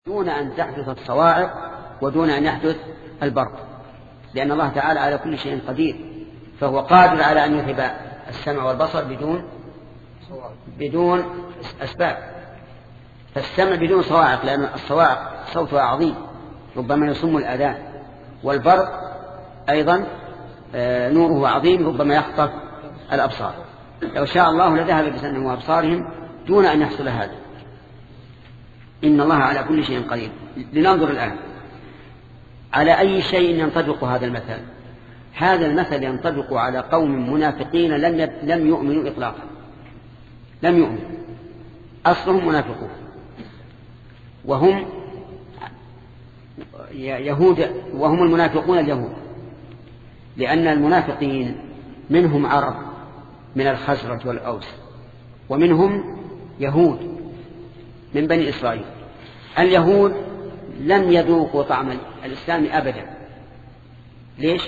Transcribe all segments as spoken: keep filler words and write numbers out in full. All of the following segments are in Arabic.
دون أن تحدث الصواعق ودون أن يحدث البرق، لأن الله تعالى على كل شيء قدير، فهو قادر على أن يذهب السمع والبصر بدون بدون أسباب. فالسمع بدون صواعق، لأن الصواعق صوتها عظيم ربما يصم الآذان، والبرق أيضا نوره عظيم ربما يخطف الأبصار. لو شاء الله لذهب بسمعهم وأبصارهم دون أن يحصل هذا. إن الله على كل شيء قدير. لننظر الآن على أي شيء ينطبق هذا المثل. هذا المثل ينطبق على قوم منافقين لم لم يؤمنوا إطلاقا، لم يؤمنوا، أصلهم منافقون، وهم يهود، وهم المنافقون اليهود، لأن المنافقين منهم عرب من الخزرج والأوس، ومنهم يهود من بني إسرائيل. اليهود لم يذوقوا طعم الإسلام أبدا. ليش؟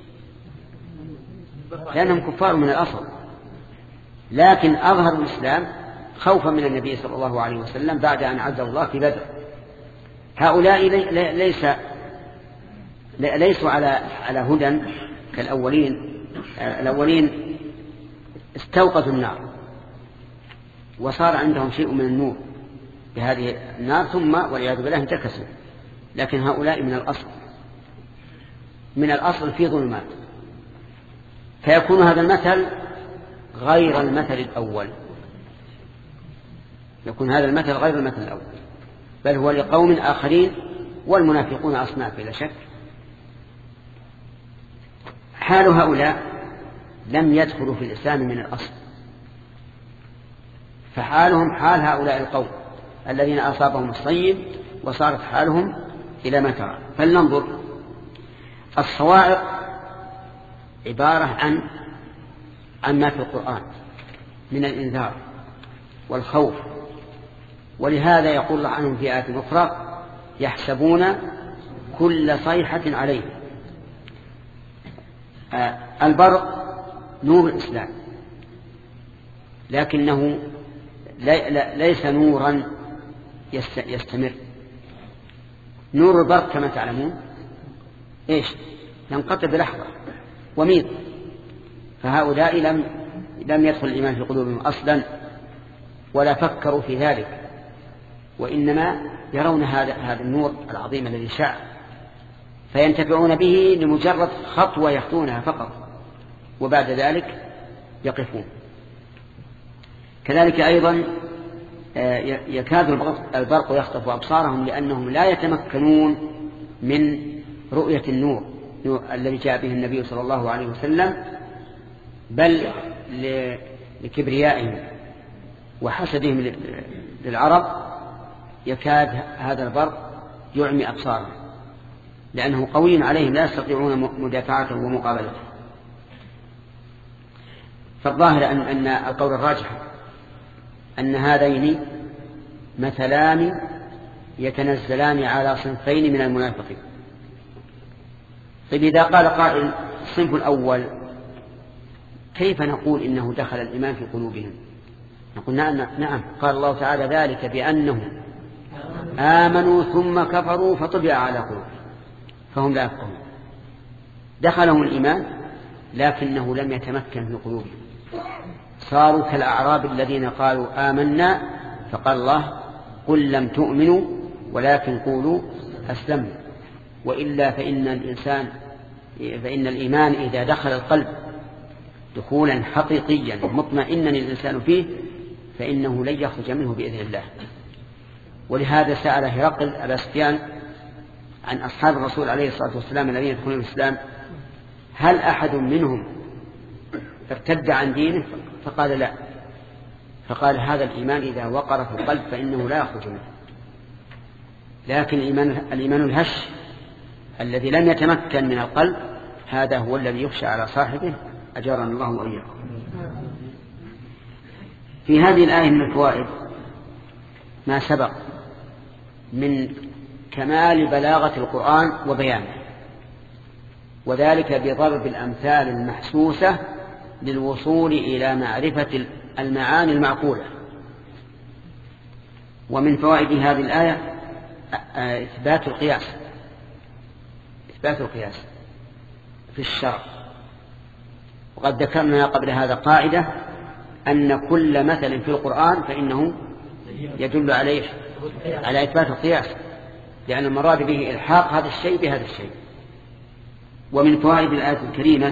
لأنهم كفار من الأصل، لكن أظهروا الإسلام خوفا من النبي صلى الله عليه وسلم بعد أن عزه الله في بدر. هؤلاء ليس ليسوا على على هدى كالأولين. الأولين استوقدوا النار وصار عندهم شيء من النور بهذه النار، ثم والعياذ بالله انتكسوا. لكن هؤلاء من الأصل من الأصل في ظلمات، فيكون هذا المثل غير المثل الأول، يكون هذا المثل غير المثل الأول، بل هو لقوم آخرين، والمنافقون أصناف بلا شك. حال هؤلاء لم يدخلوا في الإسلام من الأصل، فحالهم حال هؤلاء القوم الذين أصابهم الصيب وصارت حالهم إلى ما ترى. فلننظر. الصواعق عبارة عن عن ما في القرآن من الإنذار والخوف، ولهذا يقول الله عنهم في آيات أخرى: يحسبون كل صيحة عليه. آه البرق نور الإسلام، لكنه ليس نورا يستمر. نور البرق كما تعلمون إيش؟ ينقطع بلحظة وميض. فهؤلاء لم لم يدخل الإيمان في قلوبهم أصلا ولا فكروا في ذلك، وإنما يرون هذا هذا النور العظيم الذي شاع، فينتفعون به لمجرد خطوة يخطونها فقط، وبعد ذلك يقفون. كذلك أيضا يكاد البرق يخطف أبصارهم، لأنهم لا يتمكنون من رؤية النور الذي جاء به النبي صلى الله عليه وسلم، بل لكبريائهم وحسدهم للعرب يكاد هذا البرق يعمي أبصارهم، لأنه قوي عليهم لا يستطيعون مدافعته ومقابلته. فالظاهر أن أن القول الراجح أن هذين مثلان يتنزلان على صنفين من المنافقين. طيب إذا قال قائل الصنف الأول كيف نقول إنه دخل الإيمان في قلوبهم؟ نقول نعم, نعم. قال الله تعالى: ذلك بأنهم آمنوا ثم كفروا فطبع على قلوبهم فهم لا يفقهون. دخلهم الإيمان لكنه لم يتمكن في قلوبهم، صاروا كالأعراب الذين قالوا آمنا، فقال الله: قل لم تؤمنوا ولكن قولوا أسلمنا. وإلا فإن الإنسان فإن الإيمان إذا دخل القلب دخولا حقيقيا مطمئنا الإنسان فيه فإنه لن يخرج منه بإذن الله. ولهذا سأل هرقل أبا سفيان عن أصحاب الرسول عليه الصلاة والسلام الذين يدخلون الإسلام: هل أحد منهم ارتد عن دينه؟ فقال: لا. فقال: هذا الإيمان إذا وقر في القلب فإنه لا يخرج منه. لكن الإيمان, الإيمان الهش الذي لم يتمكن من القلب هذا هو الذي يخشى على صاحبه، أجارنا الله وإياكم. في هذه الآية من الفوائد ما سبق من كمال بلاغة القرآن وبيانه، وذلك بضرب الأمثال المحسوسة للوصول إلى معرفة المعاني المعقولة. ومن فوائد هذه الآية إثبات القياس إثبات القياس في الشرع. وقد ذكرنا قبل هذا قاعدة أن كل مثل في القرآن فإنه يدل عليه على إثبات القياس، لأن المراد به إلحاق هذا الشيء بهذا الشيء. ومن فوائد الآية الكريمة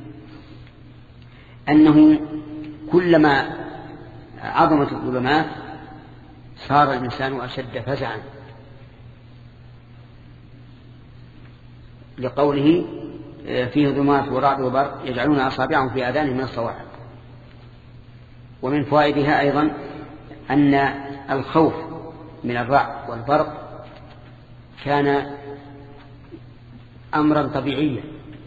أنه كلما عظمت الظلمات صار الإنسان أشد فزعا، لقوله فيه ظلمات ورعد وبرق يجعلون أصابعهم في آذانهم من الصواعق. ومن فوائدها أيضا أن الخوف من الرعد والبرق كان أمرا طبيعيا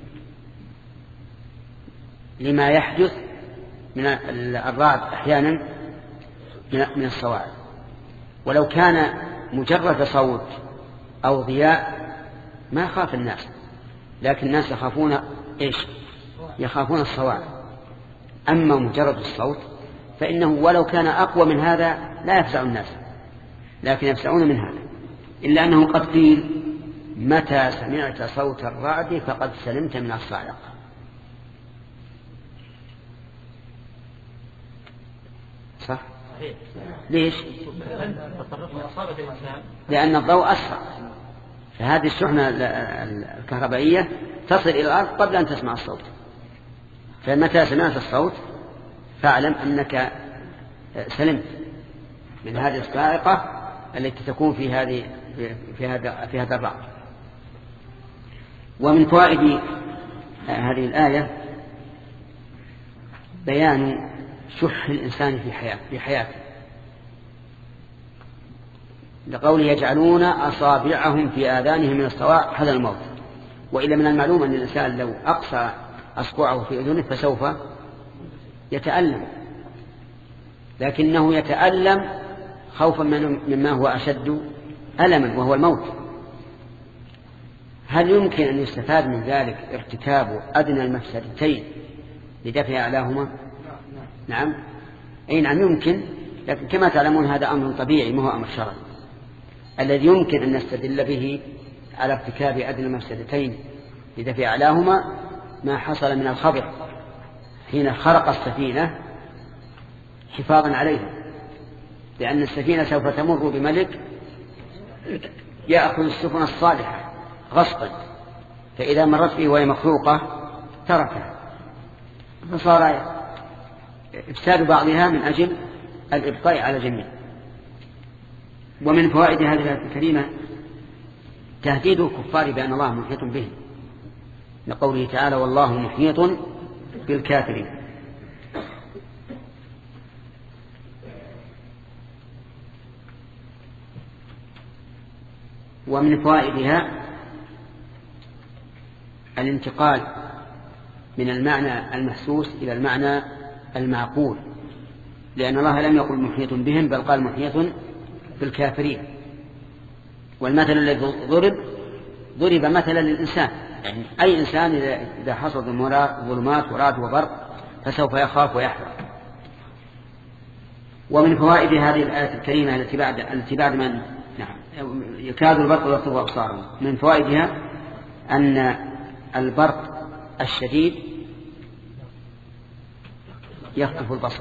لما يحدث من الرعد أحيانا من الصواعق. ولو كان مجرد صوت أو ضياء ما خاف الناس، لكن الناس يخافون إيش؟ يخافون الصواعق. أما مجرد الصوت فإنه ولو كان أقوى من هذا لا يفزع الناس، لكن يفزعون من هذا. إلا أنه قد قيل متى سمعت صوت الرعد فقد سلمت من الصاعقة. صح؟ ليش؟ لأن الضوء أسرع، فهذه الشحنة الكهربائية تصل إلى الأرض قبل أن تسمع الصوت. فمتى سمعت الصوت فاعلم أنك سلمت من هذه الصاعقة التي تكون في هذه في هذا في هذا الرعد. ومن فوائد هذه الآية بيان شح الإنسان في حياته في حياته لقوله يجعلون أصابعهم في آذانهم من الصواعق هذا الموت. وإلا من المعلوم أن الإنسان لو أقصى أصبعه في أذنه فسوف يتألم، لكنه يتألم خوفا مما هو أشد ألما وهو الموت. هل يمكن أن يستفاد من ذلك ارتكاب أدنى المفسدتين لدفع أعلاهما؟ نعم أي نعم يمكن، لكن كما تعلمون هذا أمر طبيعي ما هو أمر شرعي. الذي يمكن أن نستدل به على ارتكاب أدنى المفسدتين لدفع أعلاهما ما حصل من الخبر حين خرق السفينة حفاظا عليها، لأن السفينة سوف تمر بملك يأخذ السفن الصالحة غصبا، فإذا مرت به وهي مخروقة تركها، فصار إفساد بعضها من أجل الإبقاء على جميع. ومن فوائد هذه الآية الكريمة تهديد الكفار بأن الله محيط بهم، لقوله تعالى والله محيط بالكافرين. ومن فوائدها الانتقال من المعنى المحسوس إلى المعنى المعقول، لأن الله لم يقل محيط بهم بل قال محيط بالكافرين. والمثل الذي ضرب ضرب مثلا للإنسان، يعني أي إنسان إذا حصل ظلمات ورعد وبرق فسوف يخاف ويحذر. ومن فوائد هذه الآية الكريمة التي بعد التي بعد من نعم يكاد البرق يخطف أبصارهم، من فوائدها أن البرق الشديد يخطف البصر،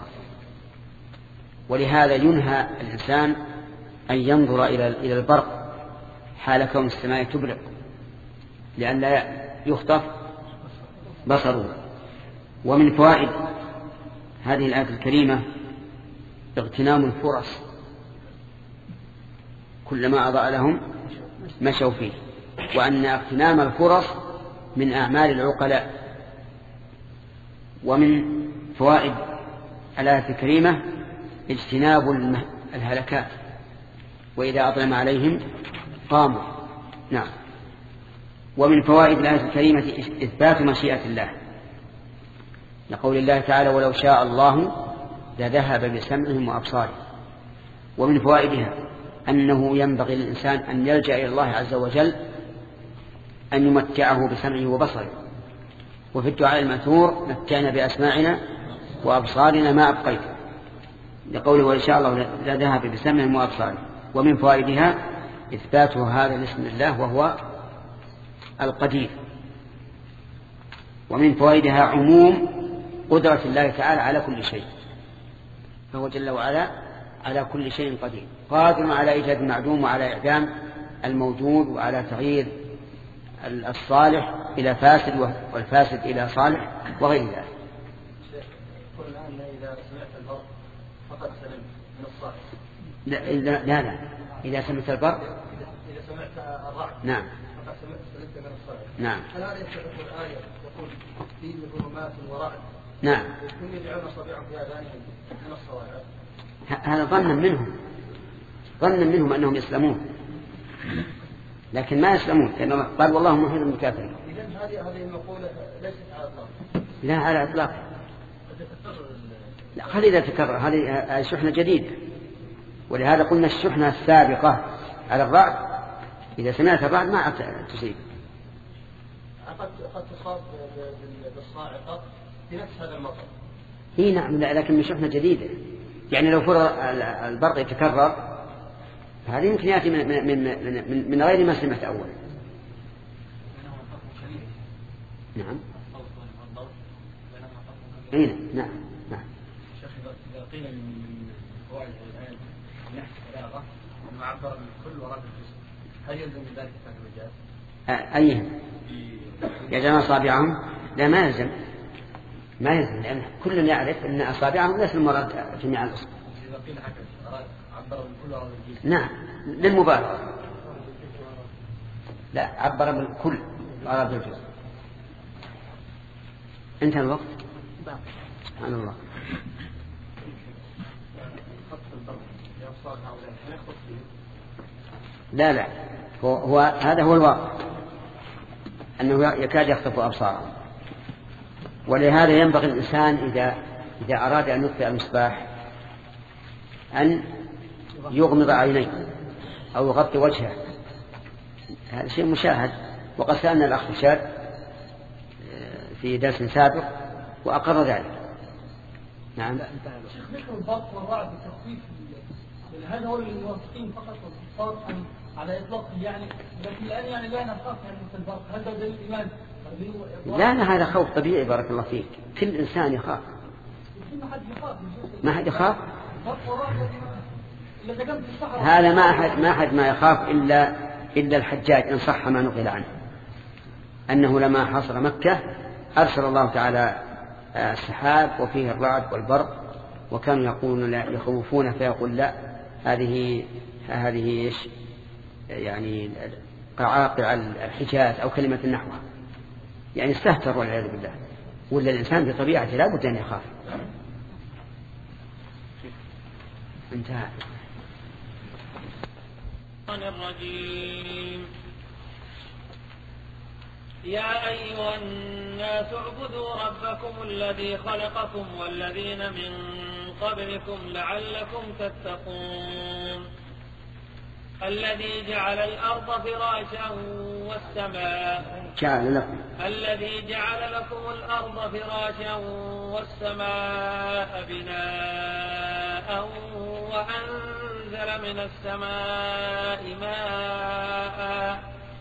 ولهذا ينهى الإنسان أن ينظر إلى البرق حال كون السماء تبرق لأن لا يخطف بصره. ومن فوائد هذه الآية الكريمة اغتنام الفرص، كلما أضاء لهم مشوا فيه، وأن اغتنام الفرص من أعمال العقلاء. ومن فوائد الآية الكريمة اجتناب الهلكات، وإذا أظلم عليهم قاموا. نعم. ومن فوائد الآية الكريمة إثبات مشيئة الله، لقول الله تعالى ولو شاء الله لذهب بسمعهم وأبصارهم. ومن فوائدها أنه ينبغي للإنسان أن يلجأ إلى الله عز وجل أن يمتعه بسمعه وبصره. وفي الدعاء المأثور متعنا بأسماعنا وأبصارنا ما أبقيت، لقوله وإن شاء الله لذهب بسمعهم وأبصارهم. ومن فوائدها إثبات هذا الاسم الله وهو القدير. ومن فوائدها عموم قدرة الله تعالى على كل شيء، فهو جل وعلا على كل شيء قدير، قادر على إيجاد المعدوم وعلى إعدام الموجود وعلى تغيير الصالح إلى فاسد والفاسد إلى صالح وغير ذلك. الآن إذا سمعت البر فقد سلمت من الصالح. لا لا لا إذا سمعت البر إذا سمعت الرعد نعم فقد سلمت من الصالح. نعم. هل هذا يستحق الآية تقول فيه ظلمات ورعد؟ نعم. هم يجعلون أصابعهم في آذانهم من الصواعق. هذا ظنا منهم، ظنا منهم أنهم يسلمون، لكن ما يسلمون، لأنه قال والله محيط بالكافرين. إذن هذه هذه المقولة ليست على الإطلاق. لا على الإطلاق. لا خلي إذا تكرر، هذه شحنة جديدة، ولهذا قلنا الشحنة السابقة على الرعد إذا سمعت الرعد ما تصيب. قد قد تصاب بالصاعقة في نفس هذا المطر. إيه نعم، لكن من شحنة جديدة، يعني لو فرض البرق يتكرر هذه يمكن يأتي من, من, من, من, من غير ما سمعت أول. نعم. إيه نعم نعم. شيخ إذا قيل من فوائد الآية نحس بلاغة أنه عبر من كل ورد الجسم، هل يلزم من ذلك كان المجاز؟ أيهم يجعلون أصابعهم؟ لا ما يلزم، ما يلزم، لأن كل يعرف أن أصابعهم ليس المراد جميع الأصابع. إذا قيل هكذا عبر من كل ورد الجسم. نعم للمبالغة. لا عبر من كل ورد الجسم. انتهى الوقت. سبحان الله. لا لا هو, هو هذا هو الواقع أنه يكاد يخطف أبصارهم، ولهذا ينبغي الإنسان إذا إذا أراد أن يطفئ المصباح أن يغمض عينيه أو يغطي وجهه. هذا شيء مشاهد، وقد سألنا الأخ شاد في درس سابق وأقر ذلك. نعم. مثل البرق والرعد بالتخفيف، هل هو للموافقين فقط والكفار على إطلاق يعني؟ لكن الآن يعني لا نخاف يعني مثل البرق، هل ده دليل الإيمان؟ لا لا هذا خوف طبيعي بارك الله فيك، كل إنسان يخاف. ما حد يخاف. ما حد يخاف. إذا تقمت الصحراء هذا ما أحد ما أحد ما يخاف إلا إلا الحجاج إن صح ما نقل عنه أنه لما حاصر مكة أرسل الله تعالى السحاب وفيه الرعد والبرق، وكانوا يقولون لا يخوفون فيقول لا هذه هذه إيش يعني قعاقع الحجاز أو كلمة نحوها، يعني استهتر والعياذ بالله. ولا الإنسان بطبيعته لا بد أن يخاف. انتهى. الرجيم. يا أيها الناس اعبدوا ربكم الذي خلقكم والذين من قبلكم لعلكم تتقون الذي جعل الأرض فراشا والسماء جعل لكم الذي جعل لكم الأرض فراشا والسماء بناء وأنزل من السماء ماء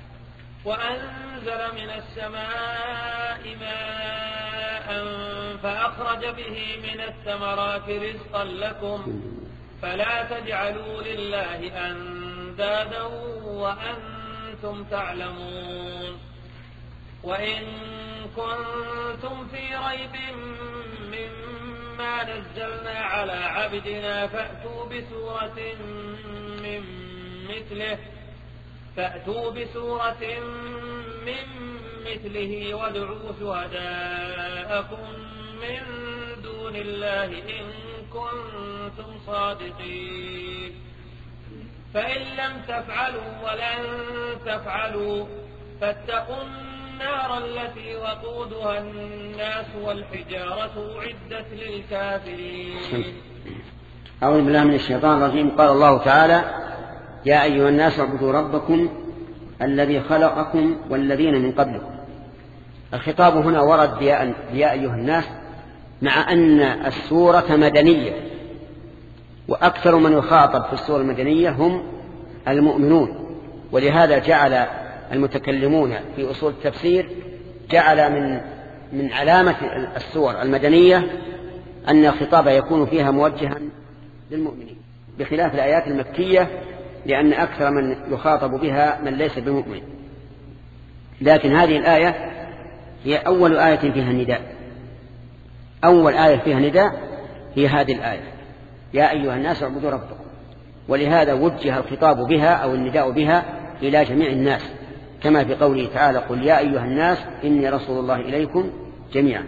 وأنزل من السماء ماء فأخرج به من الثمرات رزقا لكم فلا تجعلوا لله أندادا وأنتم تعلمون. وإن كنتم في ريب مما نزلنا على عبدنا فأتوا بسورة من مثله فأتوا بسورة من مثله وادعوا شهداءكم من دون الله إن كنتم صادقين فإن لم تفعلوا ولن تفعلوا فاتقوا النار التي وقودها الناس والحجارة أعدت للكافرين. أعوذ بالله من الشيطان الرجيم. قال الله تعالى يا أيها الناس اعبدوا ربكم الذي خلقكم والذين من قبلكم. الخطاب هنا ورد يا أيها الناس مع أن السورة مدنية، وأكثر من يخاطب في السورة المدنية هم المؤمنون ولهذا جعل المتكلمون في أصول التفسير جعل من من علامة السور المدنية أن الخطاب يكون فيها موجها للمؤمنين، بخلاف الآيات المكية لأن أكثر من يخاطب بها من ليس بمؤمن. لكن هذه الآية هي أول آية فيها نداء، أول آية فيها نداء هي هذه الآية يا أيها الناس اعبدوا ربكم، ولهذا وجه الخطاب بها أو النداء بها إلى جميع الناس، كما في قوله تعالى قل يا أيها الناس إني رسول الله إليكم جميعا.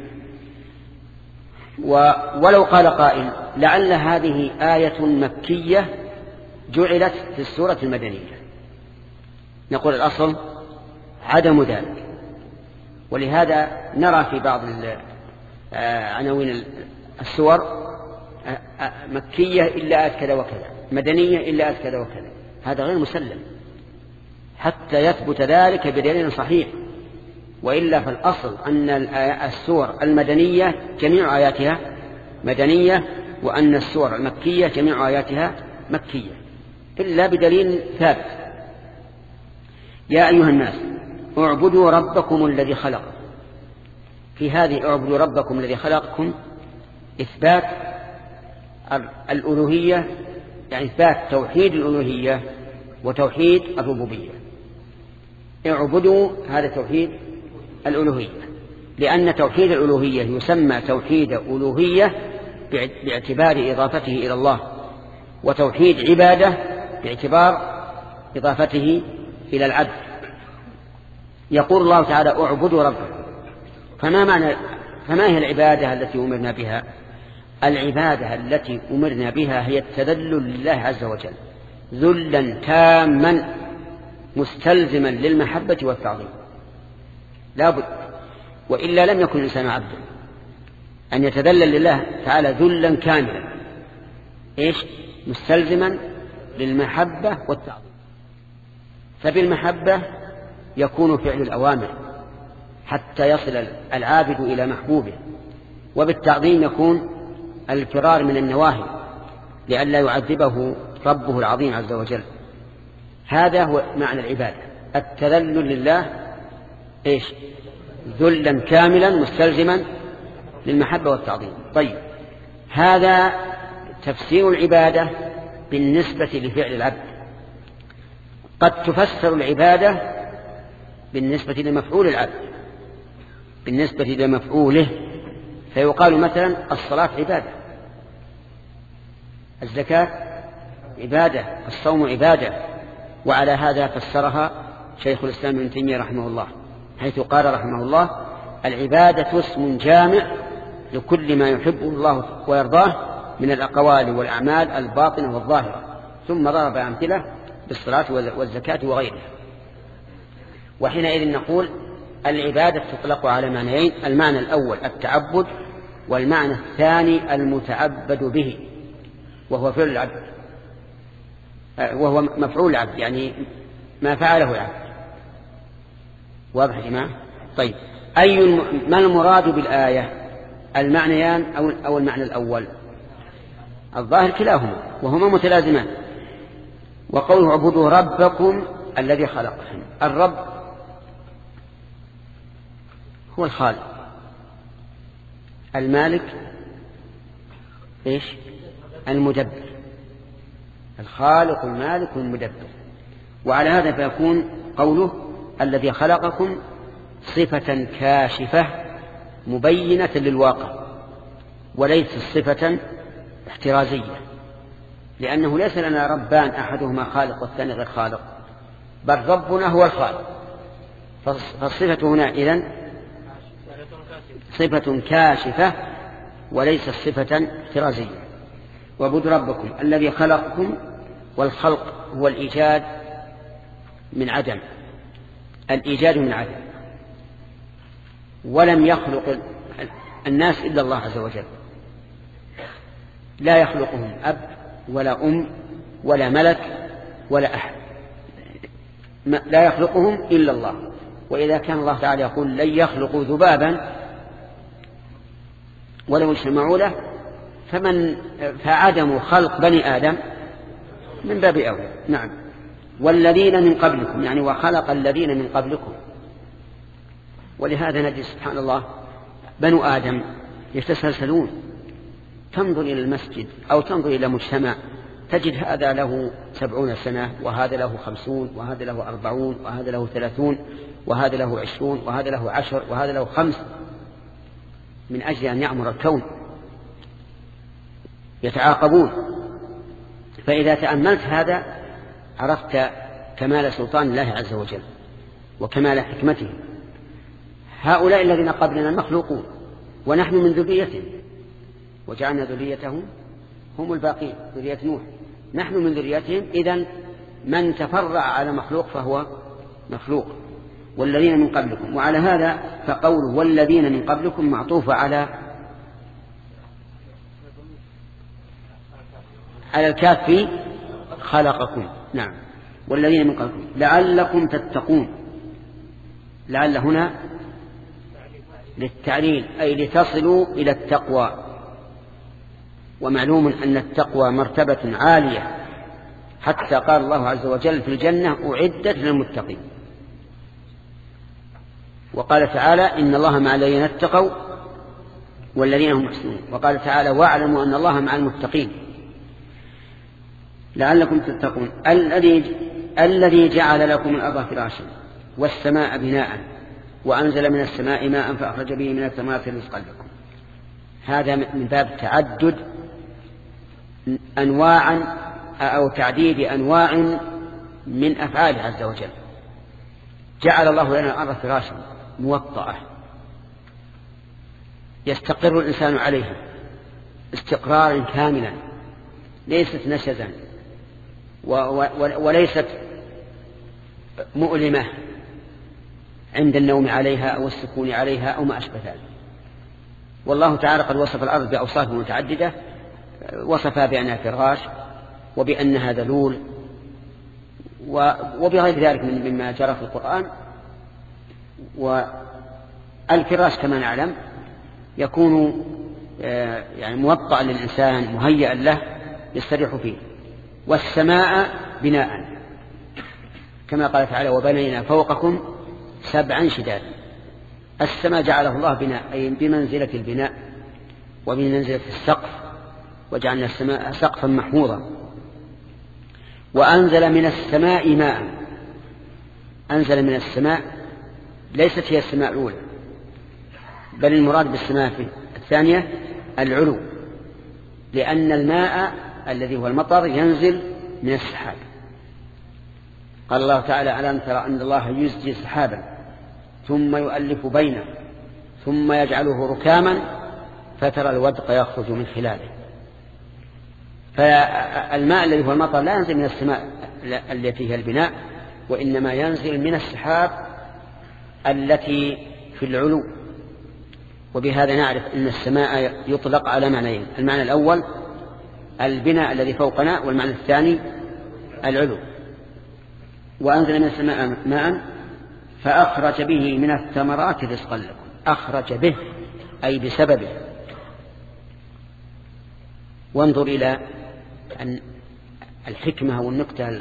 ولو قال قائل لعل هذه آية مكية جعلت في السورة المدنية، نقول الأصل عدم ذلك، ولهذا نرى في بعض عناوين السور مكية إلا آية كذا وكذا، مدنية إلا آية كذا وكذا، هذا غير مسلم حتى يثبت ذلك بدليل صحيح، وإلا فالأصل أن السور المدنية جميع آياتها مدنية، وأن السور المكية جميع آياتها مكية إلا بدليل ثابت. يا أيها الناس اعبدوا ربكم الذي خلق، في هذه اعبدوا ربكم الذي خلقكم إثبات الألوهية، يعني إثبات توحيد الألوهية وتوحيد الربوبية. اعبدوا هذا توحيد الألوهية، لأن توحيد الألوهية يسمى توحيد ألوهية باعتبار إضافته إلى الله، وتوحيد عبادة باعتبار إضافته إلى العبد. يقول الله تعالى اعبدوا ربكم، فما معنى فما هي العبادة التي أمرنا بها؟ العبادة التي أمرنا بها هي التذلل لله عز وجل ذلا تاما مستلزما للمحبة والتعظيم، لا بد، وإلا لم يكن الإنسان عبدا، أن يتذلل لله تعالى ذلا كاملا إيش مستلزما للمحبة والتعظيم. فبالمحبة يكون فعل الأوامر حتى يصل العابد إلى محبوبه، وبالتعظيم يكون الفرار من النواهي لئلا يعذبه ربه العظيم عز وجل. هذا هو معنى العبادة، التذلل لله إيش ذلا كاملا مستلزما للمحبة والتعظيم. طيب، هذا تفسير العبادة بالنسبة لفعل العبد. قد تفسر العبادة بالنسبة لمفعول العبد، بالنسبة لمفعوله، فيقال مثلا الصلاة عبادة، الزكاة عبادة، الصوم عبادة. وعلى هذا فسرها شيخ الإسلام ابن تيمية رحمه الله، حيث قال رحمه الله العبادة اسم جامع لكل ما يحبه الله ويرضاه من الأقوال والأعمال الباطنة والظاهرة، ثم ضرب أمثلة بالصلاة والزكاة وغيرها. وحينئذ نقول العبادة تطلق على معنيين، المعنى الأول التعبد، والمعنى الثاني المتعبد به، وهو فعل العبد، وهو مفعول العبد، يعني ما فعله العبد. واضح يا جماعة؟ طيب، أي ما المراد بالآية؟ المعنيان أو أو المعنى الأول؟ الظاهر كلاهما وهما متلازمان. وقوله اعبدوا ربكم الذي خلقكم، الرب هو الخالق، المالك إيش المدبر، الخالق المالك المدبر. وعلى هذا فيكون قوله الذي خلقكم صفة كاشفة مبينة للواقع، وليس صفة احترازية، لأنه ليس لنا ربان أحدهما خالق والثاني غير خالق، بل ربنا هو الخالق. فالصفة هنا إذن صفة كاشفة وليس صفة احترازية. واعبدوا ربكم الذي خلقكم، والخلق هو الإيجاد من عدم، الإيجاد من عدم، ولم يخلق الناس إلا الله عز وجل، لا يخلقهم أب ولا أم ولا ملك ولا أحد، لا يخلقهم إلا الله. وإذا كان الله تعالى يقول لن يخلقوا ذبابا ولو اجتمعوا له، فمن فعدم خلق بني آدم من باب أولى. نعم. والذين من قبلكم، يعني وخلق الذين من قبلكم. ولهذا نجد سبحان الله بنو آدم يتسلسلون، تنظر إلى المسجد أو تنظر إلى مجتمع تجد هذا له سبعون سنة، وهذا له خمسون، وهذا له أربعون، وهذا له ثلاثون، وهذا له عشرون، وهذا له عشر، وهذا له خمس، من أجل أن يعمر الكون يتعاقبون. فإذا تأملت هذا عرفت كمال سلطان الله عز وجل وكمال حكمته. هؤلاء الذين قبلنا المخلوقون ونحن من ذريتهم، وجعلنا ذريتهم هم الباقين، ذرية نوح، نحن من ذريتهم. إذن من تفرع على مخلوق فهو مخلوق. والذين من قبلكم، وعلى هذا فقول والذين من قبلكم معطوف على على الكاف خلقكم. نعم، والذين من قبلكم لعلكم تتقون. لعل هنا للتعليل، أي لتصلوا إلى التقوى. ومعلوم أن التقوى مرتبة عالية، حتى قال الله عز وجل في الجنة أعدت للمتقين. وقال تعالى إن الله مع الذين اتقوا والذين هم محسنون. وقال تعالى واعلموا أن الله مع المتقين. لعلكم تتقون. الذي الذي جعل لكم الأرض فراشا والسماء بناء وأنزل من السماء ماء فأخرج به من الثمرات رزقا لكم. هذا من باب تعدد أنواع أو تعديد أنواع من أفعاله عز وجل. جعل الله لنا الأرض فراشا موطأة يستقر الإنسان عليها استقرارا كاملا، ليست نشزا وليست مؤلمة عند النوم عليها أو السكون عليها أو ما أشبه ذلك. والله تعالى قد وصف الأرض بأوصاف متعددة، وصفها بأنها فراش وبأنها ذلول وبغير ذلك مما جرى في القرآن. والفراش كما نعلم يكون يعني موطأ للإنسان مهيئا له يستريح فيه. والسماء بناء كما قال تعالى وبنينا فوقكم سبعا شدادا. السماء جعله الله بناء أي بمنزلة البناء وبمنزلة السقف، وجعلنا السماء سقفا محفوظا. وأنزل من السماء ماء. أنزل من السماء ليست هي السماء الأولى، بل المراد بالسماء الثانية العلو، لأن الماء الذي هو المطر ينزل من السحاب. قال الله تعالى ألم ترى أن الله يزجي سحابا ثم يؤلف بينه ثم يجعله ركاما فترى الودق يخرج من خلاله. فالماء الذي هو المطر لا ينزل من السماء التي هي البناء، وإنما ينزل من السحاب التي في العلو. وبهذا نعرف أن السماء يطلق على معنيين: المعنى الأول البناء الذي فوقنا، والمعنى الثاني العلو. وأنزل من السماء ماء فأخرج به من الثمرات رزقا لكم. أخرج به أي بسببه. وانظر إلى الحكمة والنكتة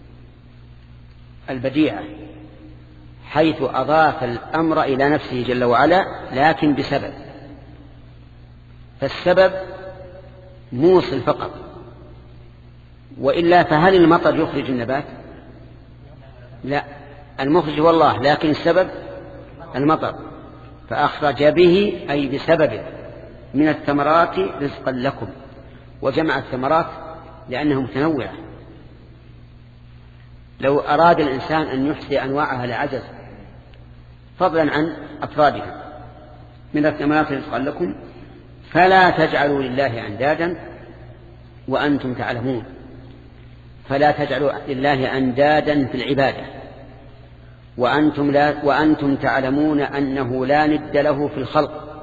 البديعة، حيث أضاف الأمر إلى نفسه جل وعلا لكن بسبب. فالسبب موصل فقط، وإلا فهل المطر يخرج النبات؟ لا، المخرج هو الله، لكن السبب المطر. فأخرج به أي بسببه من الثمرات رزقا لكم. وجمع الثمرات لأنها متنوعة. لو أراد الإنسان أن يحصي أنواعها لعجز، فضلا عن أفرادها. من الثمرات رزقا لكم فلا تجعلوا لله أندادا وأنتم تعلمون. فلا تجعلوا لله أندادا في العبادة وأنتم, لا وأنتم تعلمون أنه لا ند له في الخلق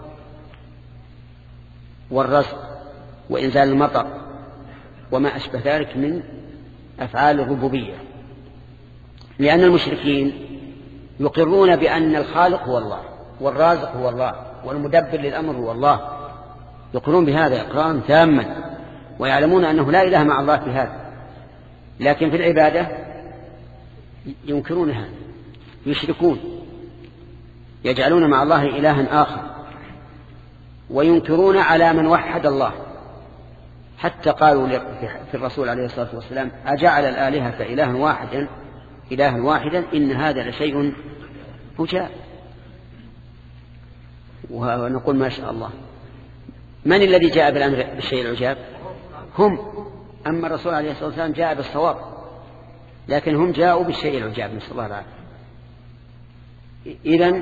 والرزق وإنزال المطر وما أشبه ذلك من أفعال الربوبية. لأن المشركين يقرون بأن الخالق هو الله والرازق هو الله والمدبر للأمر هو الله، يقرون بهذا إقرارا تاما، ويعلمون أنه لا إله مع الله في هذا. لكن في العبادة ينكرونها، يشركون، يجعلون مع الله إلها آخر، وينكرون على من وحد الله. حتى قالوا في الرسول عليه الصلاة والسلام: أجعل الآلهة إلها واحدا إلها واحدا إن هذا لشيء عجاب. ونقول ما شاء الله. من الذي جاء بالأمر بالشيء العجاب؟ هم. أما الرسول عليه الصلاة والسلام جاء بالصواب، لكن هم جاءوا بالشيء العجاب، نسأل الله العافية. إذن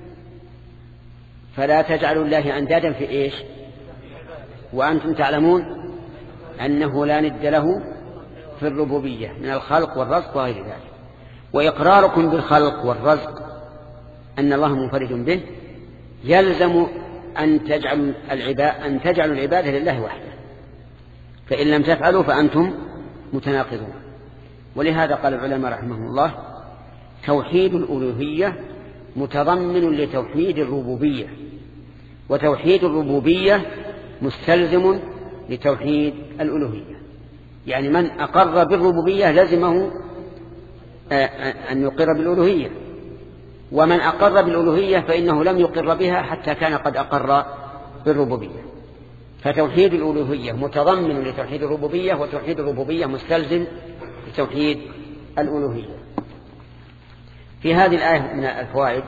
فلا تجعلوا الله أندادا في إيش؟ وأنتم تعلمون أنه لا ند له في الربوبية من الخلق والرزق وغير ذلك. وإقراركم بالخلق والرزق أن الله منفرد به يلزم أن تجعلوا العبادة أن تجعلوا العبادة لله وحده، فإن لم تفعلوا فأنتم متناقضون. ولهذا قال العلماء رحمهم الله: توحيد الألوهية متضمن لتوحيد الربوبية، وتوحيد الربوبية مستلزم لتوحيد الألوهية. يعني من أقر بالربوبية لزمه أن يقر بالألوهية، ومن أقر بالألوهية فإنه لم يقر بها حتى كان قد أقر بالربوبية. فتوحيد الألوهية متضمن لتوحيد الربوبية، وتوحيد الربوبية مستلزم لتوحيد الألوهية. في هذه الآية من الفوائد: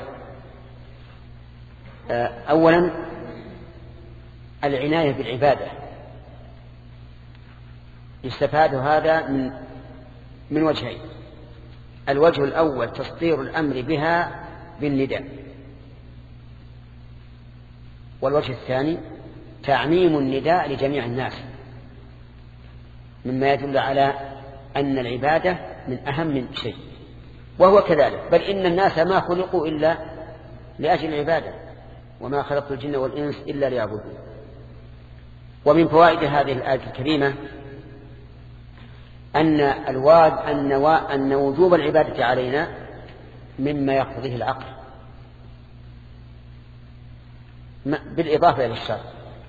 أولا العناية بالعبادة، يستفاد هذا من من وجهين. الوجه الأول تصدير الأمر بها بالنداء، والوجه الثاني تعميم النداء لجميع الناس، مما يدل على أن العبادة من أهم شيء، وهو كذلك. بل إن الناس ما خلقوا إلا لأجل العبادة، وما خلقت الجن والإنس إلا ليعبدون. ومن فوائد هذه الآية الكريمة أن الواد أن وجوب العبادة علينا مما يقتضيه العقل، بالإضافة إلى الشرع،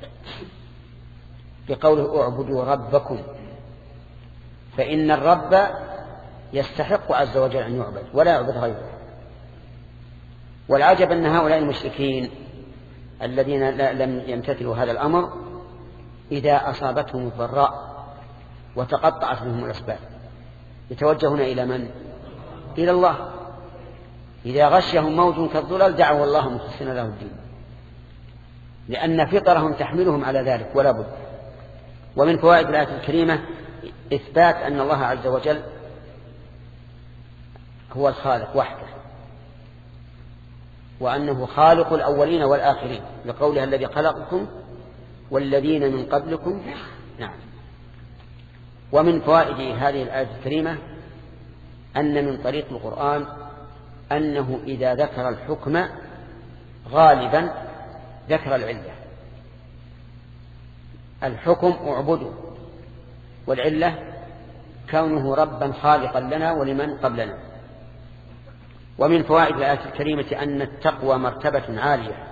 بقوله: اعبدوا ربكم، فإن الرب يستحق عز وجل أن يعبد ولا يعبد غيره. والعجب أن هؤلاء المشركين الذين لم يمتثلوا هذا الأمر إذا أصابتهم الضراء وتقطعت بهم الأسباب يتوجهون إلى من؟ إلى الله. إذا غشهم موج كالظلال دعوا الله مخلصين له الدين، لأن فطرهم تحملهم على ذلك ولا بد. ومن فوائد الآية الكريمة إثبات أن الله عز وجل هو الخالق وحده، وأنه خالق الأولين والآخرين، لقولها: الذي خلقكم والذين من قبلكم. نعم. ومن فوائد هذه الآية الكريمة أن من طريق القرآن أنه إذا ذكر الحكم غالبا ذكر العلة. الحكم اعبدوا، والعلة كونه ربا خالقا لنا ولمن قبلنا. ومن فوائد الآية الكريمة أن التقوى مرتبة عالية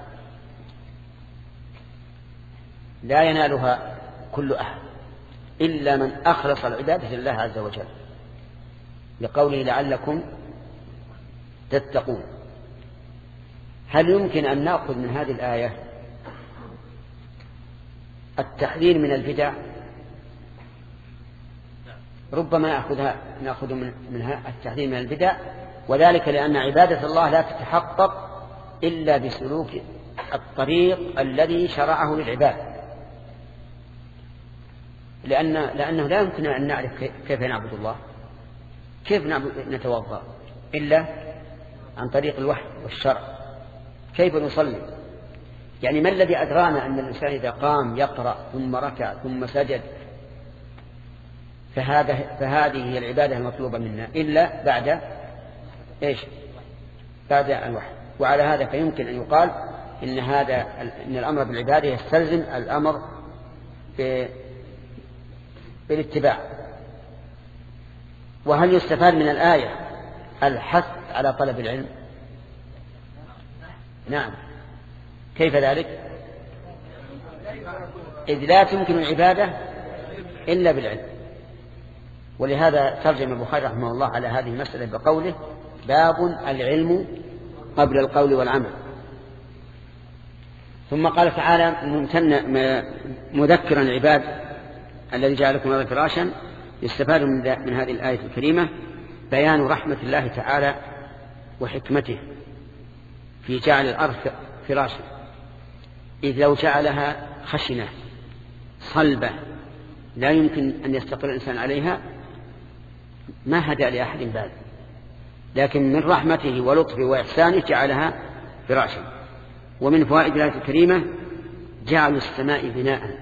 لا ينالها كل أحد إلا من أخلص العبادة لله عز وجل، لقوله: لعلكم تتقون. هل يمكن أن نأخذ من هذه الآية التحذير من البدع؟ ربما نأخذها نأخذ منها التحذير من البدع، وذلك لأن عبادة الله لا تتحقق إلا بسلوك الطريق الذي شرعه للعباد، لأن لأنه لا يمكن أن نعرف كيف نعبد الله، كيف نتوضأ إلا عن طريق الوحي والشرع، كيف نصلي. يعني ما الذي أدرانا أن الإنسان إذا قام يقرأ ثم ركع ثم سجد فهذا فهذه هي العبادة المطلوبة منا إلا بعد إيش؟ بعد الوحي. وعلى هذا فيمكن أن يقال إن هذا إن الأمر بالعبادة يستلزم الأمر بالاتباع. وهل يستفاد من الآية الحث على طلب العلم؟ نعم. كيف ذلك؟ إذ لا تمكن العبادة إلا بالعلم، ولهذا ترجم البخاري رحمه الله على هذه المسألة بقوله باب العلم قبل القول والعمل. ثم قال تعالى مذكرا العباد الذي جعلكم الأرض فراشا، يستفاد من هذه الآية الكريمة بيان رحمة الله تعالى وحكمته في جعل الأرض فراشا، إذ لو جعلها خشنة صلبة لا يمكن أن يستقر الإنسان عليها ما هدأ لأحد بال، لكن من رحمته ولطفه وإحسانه جعلها فراشا. ومن فوائد الآية الكريمة جعل السماء بناء.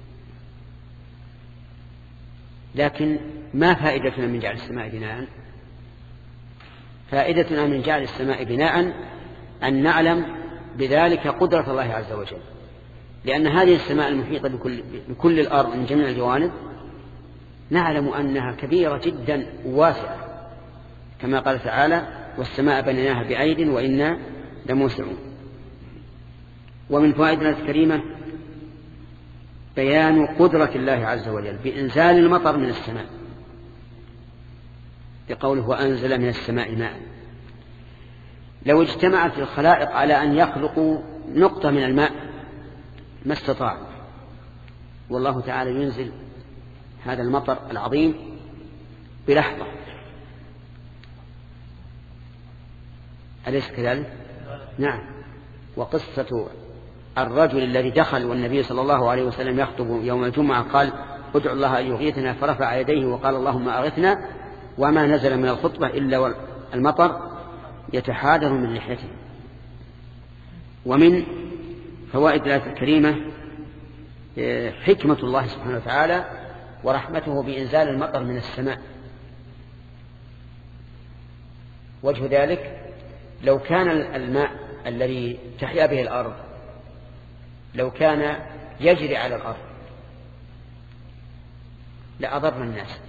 لكن ما فائدتنا من جعل السماء بناء؟ فائدتنا من جعل السماء بناء أن نعلم بذلك قدرة الله عز وجل، لأن هذه السماء المحيطة بكل, بكل الأرض من جميع الجوانب نعلم أنها كبيرة جدا وواسعة، كما قال تعالى والسماء بنيناها بأيد وإنا لموسعون. ومن فوائدنا الكريمة بيان قدرة الله عز وجل بإنزال المطر من السماء، بقوله وأنزل من السماء ماء. لو اجتمعت الخلائق على أن يخلقوا نقطة من الماء ما استطاعوا، والله تعالى ينزل هذا المطر العظيم بلحظة، أليس كذلك؟ نعم. وقصة الرجل الذي دخل والنبي صلى الله عليه وسلم يخطب يوم الجمعة قال ادعوا الله أن يغيثنا، فرفع يديه وقال اللهم أغثنا، وما نزل من الخطبة إلا المطر يتحادر من لحيته. ومن فوائد الآية الكريمة حكمة الله سبحانه وتعالى ورحمته بإنزال المطر من السماء. وجه ذلك لو كان الماء الذي تحيا به الأرض لو كان يجري على الأرض لأضر الناس،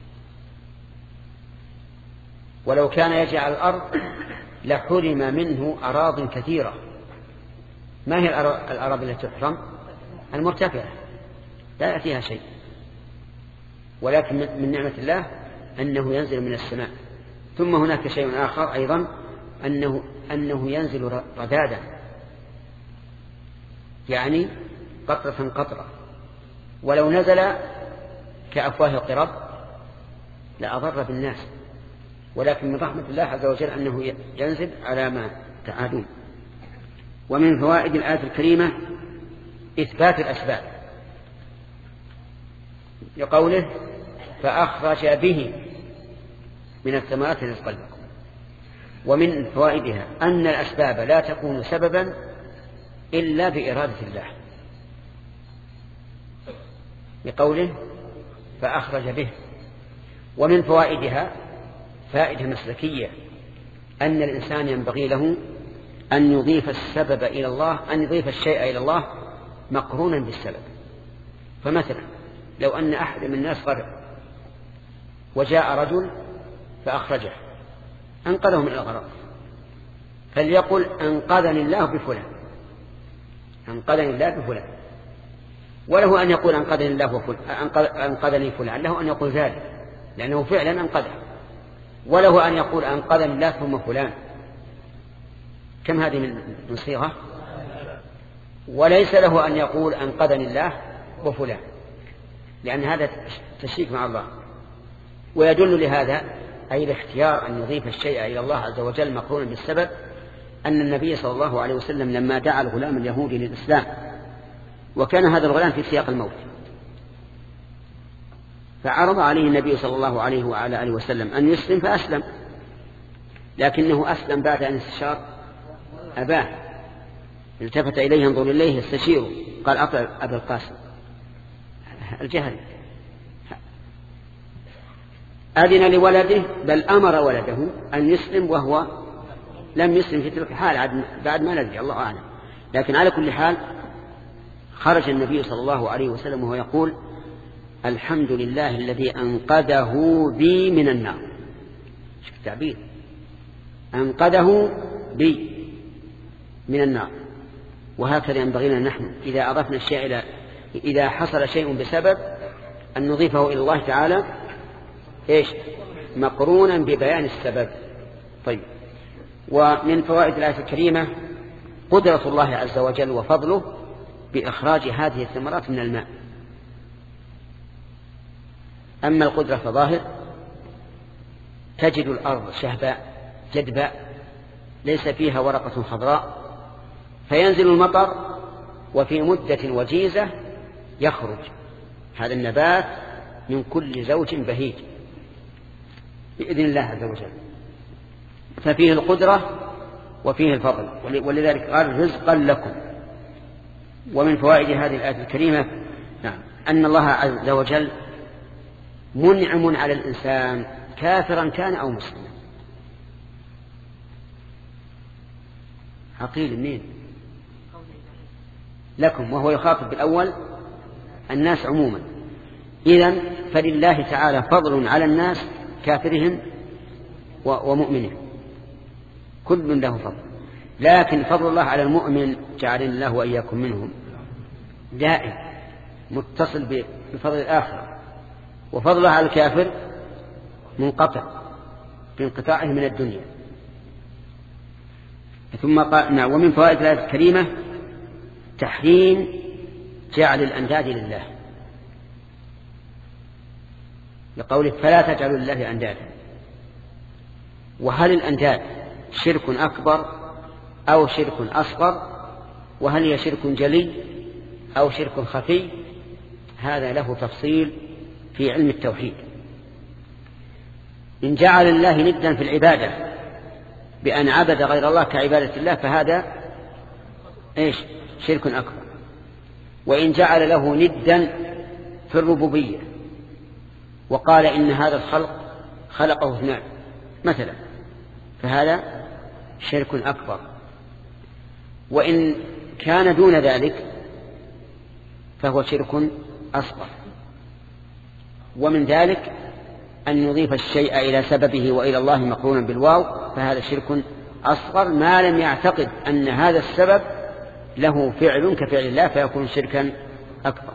ولو كان يجري على الأرض لحرم منه أراض كثيرة. ما هي الأراضي التي تحرم؟ المرتفعة لا يأتيها شيء، ولكن من نعمة الله أنه ينزل من السماء. ثم هناك شيء آخر أيضا أنه, أنه ينزل ردادا، يعني قطرة قطرة، ولو نزل كأفواه القرب لأضر بالناس، ولكن من رحمة الله عز وجل أنه ينزل على ما تعادون. ومن فوائد الآية الكريمة إثبات الأسباب لقوله فأخرج به من الثمرات رزقا لكم. ومن فوائدها أن الأسباب لا تكون سببا إلا بإرادة الله، بقوله فأخرج به. ومن فوائدها فائدة مسلكية أن الإنسان ينبغي له أن يضيف السبب إلى الله، أن يضيف الشيء إلى الله مقرونا بالسبب. فمثلا لو أن أحد من الناس غرق وجاء رجل فأخرجه أنقذه من الغرق، فليقل أنقذني الله بفلان، أنقذني الله بفلان. وله أن يقول أنقذني الله وفلان، أنقذني فلان، له أن يقول ذلك لأنه فعلا أنقذه. وله أن يقول أنقذني الله ثم فلان. كم هذه من صيغة؟ وليس له أن يقول أنقذني الله وفلان، لأن هذا تشريك مع الله. ويدل لهذا أي الاختيار أن يضيف الشيء إلى الله عز وجل مقرونا بالسبب أن النبي صلى الله عليه وسلم لما دعا الغلام اليهودي للإسلام، وكان هذا الغلام في سياق الموت، فعرض عليه النبي صلى الله عليه وعلى آله وسلم أن يسلم فأسلم، لكنه أسلم بعد أن استشار أباه، التفت إليه ينظر إليه يستشيره، قال أطع أبا القاسم. الجهل. أذن لولده بل أمر ولده أن يسلم وهو لم يسلم في تلك الحال بعد ما ندري، الله أعلم. لكن على كل حال خرج النبي صلى الله عليه وسلم وهو يقول الحمد لله الذي أنقذه بي من النار. شوف التعبير، أنقذه بي من النار. وهكذا ينبغي لنا نحن إذا أضفنا الشيء إلى إذا حصل شيء بسبب أن نضيفه إلى الله تعالى إيش مقرونا ببيان السبب. طيب، ومن فوائد الآية الكريمة قدرة الله عز وجل وفضله بإخراج هذه الثمرات من الماء. أما القدرة فظاهر، تجد الأرض شهباء جدباء ليس فيها ورقة خضراء، فينزل المطر وفي مدة وجيزة يخرج هذا النبات من كل زوج بهيج بإذن الله عز وجل. ففيه القدرة وفيه الفضل، ولذلك قال رزقا لكم. ومن فوائد هذه الآية الكريمة نعم أن الله عز وجل منعم على الإنسان كافرا كان أو مسلما. عقيل منين لكم، وهو يخاطب بالأول الناس عموما. إذن فلله تعالى فضل على الناس كافرهم ومؤمنهم، كل له فضل. لكن فضل الله على المؤمن جعلنا الله وإياكم منهم دائم متصل بفضل الآخرة، وفضل الله على الكافر منقطع بانقطاعه من الدنيا. ثم قال نعم ومن فوائد الآية الكريمة تحريم جعل الأنداد لله، لقوله فلا تجعلوا لله أندادا. وهل الأنداد شرك أكبر أو شرك أصغر؟ وهل هي شرك جلي أو شرك خفي؟ هذا له تفصيل في علم التوحيد. إن جعل الله ندا في العبادة بأن عبد غير الله كعبادة الله فهذا إيش شرك أكبر. وإن جعل له ندا في الربوبية وقال إن هذا الخلق خلقه اثنان مثلا فهذا شرك أكبر. وإن كان دون ذلك فهو شرك أصغر. ومن ذلك أن يضيف الشيء إلى سببه وإلى الله مقرونا بالواو فهذا شرك أصغر ما لم يعتقد أن هذا السبب له فعل كفعل الله فيكون شركا أكبر.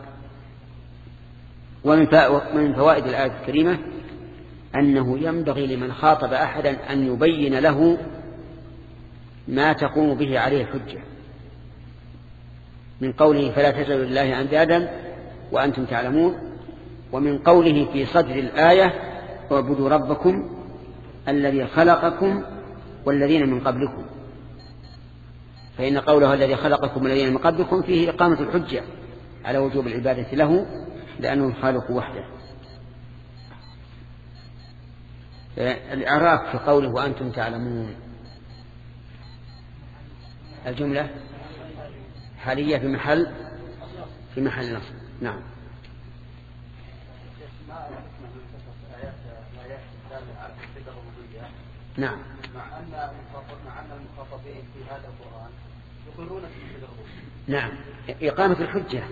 ومن فوائد الآية الكريمة أنه ينبغي لمن خاطب أحدا أن يبين له ما تقوم به عليه الحجة، من قوله فلا تجعلوا لله أندادا وأنتم تعلمون، ومن قوله في صدر الآية اعبدوا ربكم الذي خلقكم والذين من قبلكم. فإن قوله الذي خلقكم والذين من قبلكم فيه إقامة الحجة على وجوب العبادة له لأنه الخالق وحده. الإعراب في قوله وأنتم تعلمون الجملة حالية في محل في محل نصب. نعم. نعم. مع أن مع أن المخاطبين في هذا القرآن يقولون في نعم إقامة الحجة.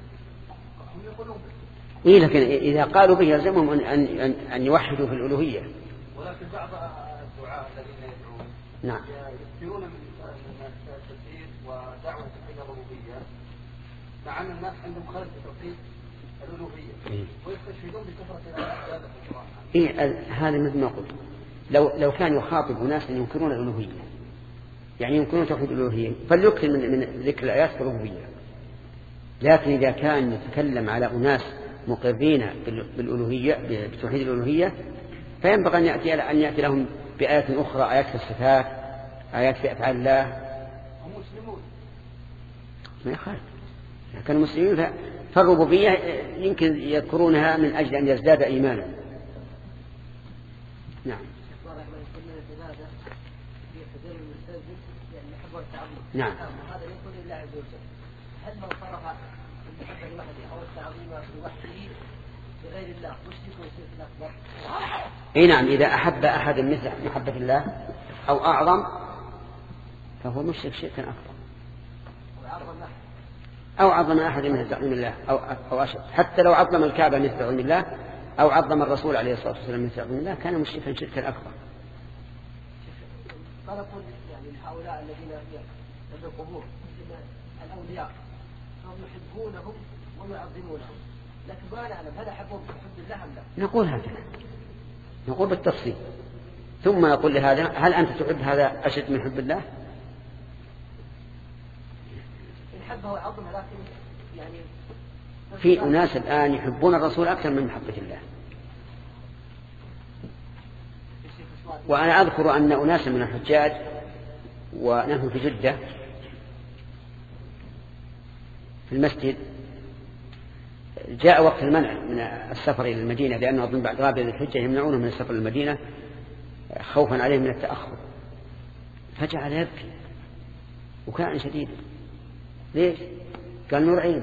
إيه لكن إذا قالوا به يلزمهم أن أن أن يوحدوا في الألوهية. ولكن بعض الدعاة الذين يدعون نعم يكثرون من التفسير ودعوة توحيد الربوبية مع أن الناس عندهم خلل في توحيد الألوهية ويستشهدون بكثرة الآيات في القرآن. إيه هذا مثل ما قلت لو لو كان يخاطب ناس ينكرون الألوهية يعني ينكرون توحيد الألوهية فليكثر من من ذكر الآيات في الربوبية. لكن إذا كان يتكلم على أناس مقرين بالألوهية بتوحيد الألوهية فينبغي أن يأتي أن يأتي لهم بآيات أخرى، آيات في الصفات، آيات في أفعال الله. هم مسلمون ما يخالف كانوا مسلمين فالربوبية يمكن يذكرونها من أجل أن يزداد إيمانا. نعم. نعم. هذا يقول لله عز وجل هل من صرف المحبة لوحده أو التعظيم لوحده لغير الله مشرك وشرك أكبر؟ اي نعم إذا أحب أحد مثل محبة الله أو أعظم فهو مشرك شركا أكبر أو عظم أحد مثل تعظيم الله أو أو أشد. حتى لو عظم الكعبة مثل تعظيم الله أو عظم الرسول عليه الصلاة والسلام مثل تعظيم الله كان مشركا شركا أكبر. قال قل يعني هؤلاء الذين عند القبور الأولياء هم يحبونهم ويعظمونهم لكن ما نعلم هل أحبهم بحب الله أم لا؟ نقول هكذا نقول بالتفصيل، ثم نقول لهذا هل أنت تحب هذا أشد من حب الله؟ يحبه ويعظمه، لكن يعني في أناس الآن يحبون الرسول أكثر من محبة الله. وأنا أذكر أن أناسا من الحجاج ونحن في جدة في المسجد جاء وقت المنع من السفر إلى المدينة، لأنه أظن بعد رابع الحجة يمنعونه من السفر إلى المدينة خوفا عليه من التأخر، فجعل يبكي وكان شديدا. ليش؟ قال نور عينه.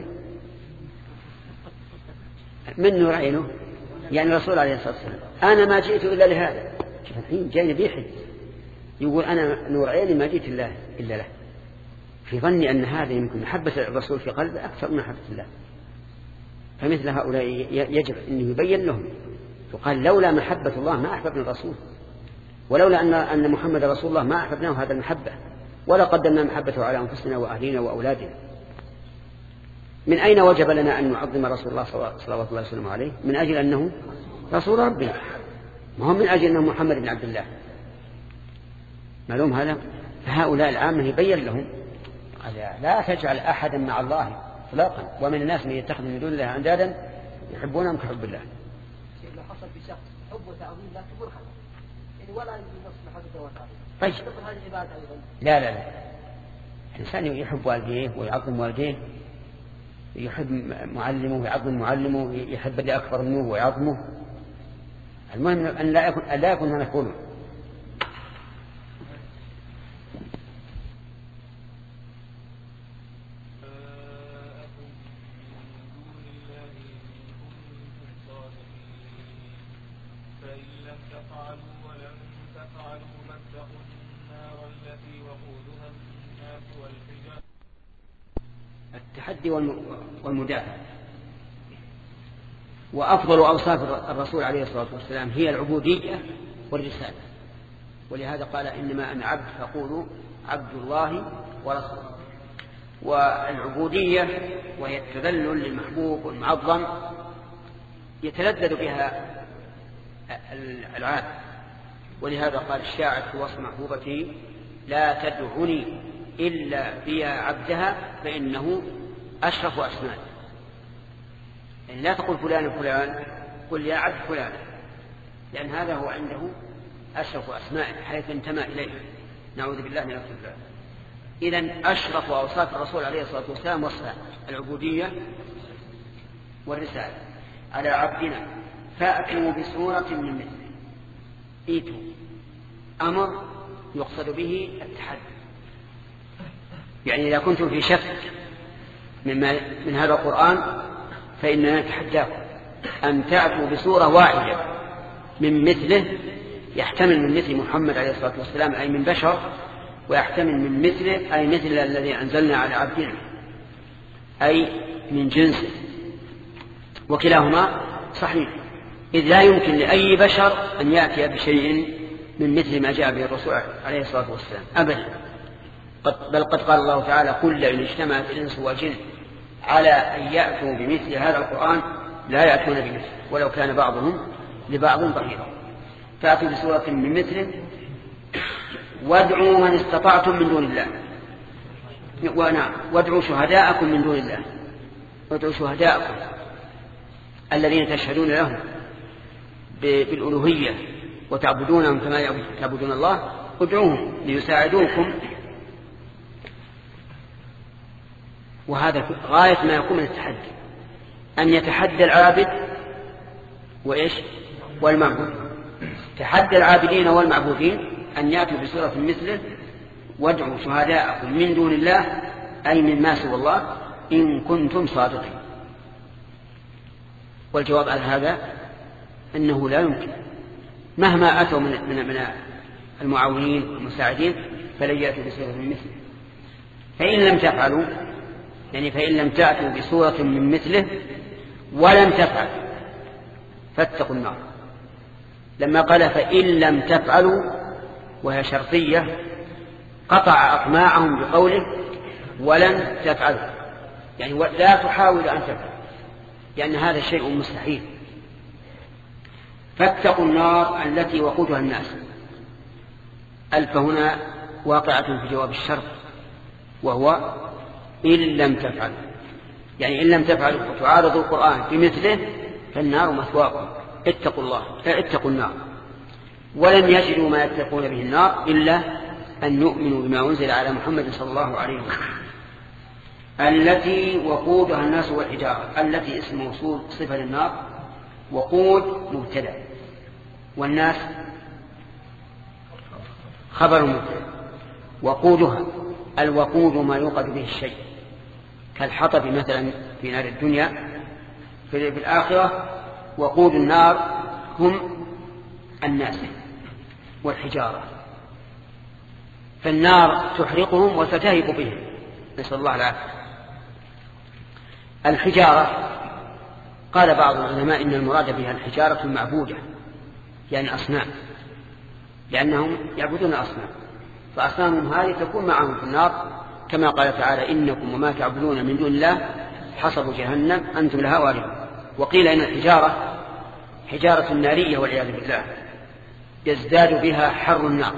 من نور عينه؟ يعني الرسول عليه الصلاة والسلام. أنا ما جئت إلا لهذا. شوف الحين جاي بيحج يقول أنا نور عيني ما جئت الله إلا له، في ظني أن هذا يمكن محبة الرسول في قلبه أكثر من محبة الله. فمثل هؤلاء يجب أن يبين لهم، وقال لولا محبة الله ما أحببنا الرسول، ولولا أن أن محمد رسول الله ما أحببناه هذا المحبة، ولا قدمنا محبته على أنفسنا وأهلنا وأولادنا. من أين وجب لنا أن نعظم رسول الله صلوات الله وسلامه عليه؟ من أجل أنه رسول ربنا، ما هو من أجل أنه محمد بن عبد الله. معلوم هذا؟ فهؤلاء العامة يبين لهم لا تجعل أحدا مع الله اطلاقا، ومن الناس من يتخذ من دون الله اندادا يحبونهم كحب الله. لو حصل في شخص حب وتعظيم لا تقول خلاص، يعني ولا ينص محبته وتعظيم. طيب هذه عبادة أيضا. لا لا لا، الإنسان يحب والديه ويعظم والديه، يحب معلمه ويعظم معلمه، يحب اللي أكبر منه ويعظمه. المهم أن لا يكون أن لا يكون هذا كله. التحدي والمدافع. وأفضل أوصاف الرسول عليه الصلاة والسلام هي العبودية والرسالة، ولهذا قال إنما أنا عبد فقولوا عبد الله ورسوله. والعبودية وهي التذلل للمحبوب والمعظم يتلذذ بها العابد، ولهذا قال الشاعر في وصف محبوبته لا تدعني إلا بيا عبدها فإنه أشرف أسماء. يعني لا تقول فلان فلان، قل يا عبد فلان، لأن هذا هو عنده أشرف أسماء حيث انتمى إليه. نعوذ بالله من الخذلان. إذن أشرف أوصاف الرسول عليه الصلاة والسلام وصفان: العبودية والرسالة. على عبدنا فأتوا بسورة من مثله. إيتوا أمر يقصد به التحدي، يعني إذا كنتم في شك مما من هذا القرآن فإننا نتحداكم أن تأتوا بسورة واحدة من مثله، يحتمل من مثل محمد عليه الصلاة والسلام أي من بشر، ويحتمل من مثله أي مثل الذي أنزلنا على عبدنا أي من جنسه، وكلاهما صحيح، إذ لا يمكن لأي بشر أن يأتي بشيء من مثل ما جاء به الرسول عليه الصلاة والسلام أبدا. بل قد قال الله تعالى: قل لئن اجتمعت الإنس والجن على أن يأتوا بمثل هذا القرآن لا يأتون بمثله ولو كان بعضهم لبعض ظهيرا. فأتوا بسورة من مثله وادعوا من استطعتم من دون الله، ونعم وادعوا شهداءكم من دون الله، وادعوا شهداءكم الذين تشهدون لهم بالألوهية وتعبدونهم كما تعبدون الله، ادعوهم ليساعدوكم. وهذا غاية ما يكون من التحدي، أن يتحدى العابد وإيش والمعبود. تحدى العابدين والمعبودين أن يأتوا بسورة مثله وادعوا شهداءكم من دون الله أي من ما سوى الله إن كنتم صادقين. والجواب على هذا أنه لا يمكن، مهما أتوا من, من, من المعاونين والمساعدين فلن يأتوا بسورة من مثله. فإن لم تفعلوا، يعني فإن لم تأتوا بسورة من مثله ولم تفعلوا فاتقوا النار. لما قال فإن لم تفعلوا وهي شرطية قطع أطماعهم بقوله ولن تفعلوا، يعني لا تحاول أن تفعل، لأن هذا شيء مستحيل. فاتقوا النار التي وقودها الناس. ألف هنا واقعة في جواب الشرط، وهو إن لم تفعل، يعني إن لم تفعلوا وتعارضوا القرآن بمثله فالنار مثواكم، اتقوا الله اتقوا النار. ولم يجدوا ما يتقون به النار إلا أن يؤمنوا بما أنزل على محمد صلى الله عليه وسلم. التي وقودها الناس والحجارة، التي اسم موصول صفة للنار، وقود مبتدأ، والناس خبر مبتدأ. وقودها، الوقود ما يوقد به الشيء كالحطب مثلا في نار الدنيا. في الآخرة وقود النار هم الناس والحجارة، فالنار تحرقهم وتتهب بهم، نسأل الله العافية. الحجارة قال بعض العلماء إن المراد بها الحجارة المعبودة، يعني أصنام، لأنهم يعبدون أصنام، فأصنامهم هذه تكون معهم في النار، كما قال تعالى إنكم وما تعبدون من دون الله حصب جهنم أنتم لها واردون. وقيل إن الحجارة حجارة نارية والعياذ بالله يزداد بها حر النار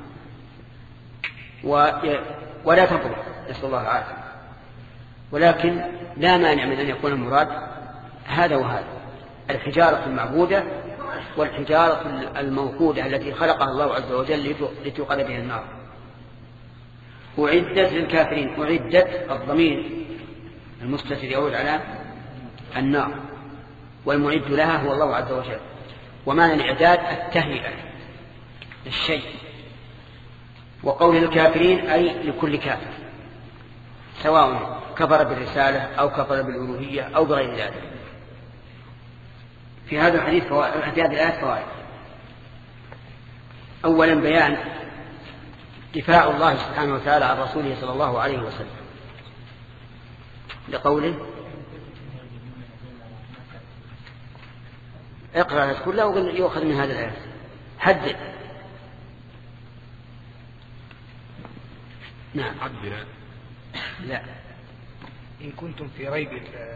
ولا تبرد، نسأل الله العافية. ولكن لا مانع من أن يكون المراد هذا وهذا، الحجارة المعبودة والحجارة الموقودة التي خلقها الله عز وجل لتوقد بها النار. أعدت للكافرين، أعدت الضمير المستتر يعود على النار، والمعد لها هو الله عز وجل. ومعنى الإعداد التهيئة للشيء. وقول الكافرين أي لكل كافر، سواء كفر بالرسالة أو كفر بالألوهية أو بغير ذلك. في هذا الحديث فوائد، في هذه الآية فوائد. أولا بيان دفاع الله سبحانه وتعالى عن رسوله صلى الله عليه وسلم لقوله اقرأ كلها وقل يؤخذ من هذا الآية. حدد. نعم. عبدنا. لا. إن كنتم في ريب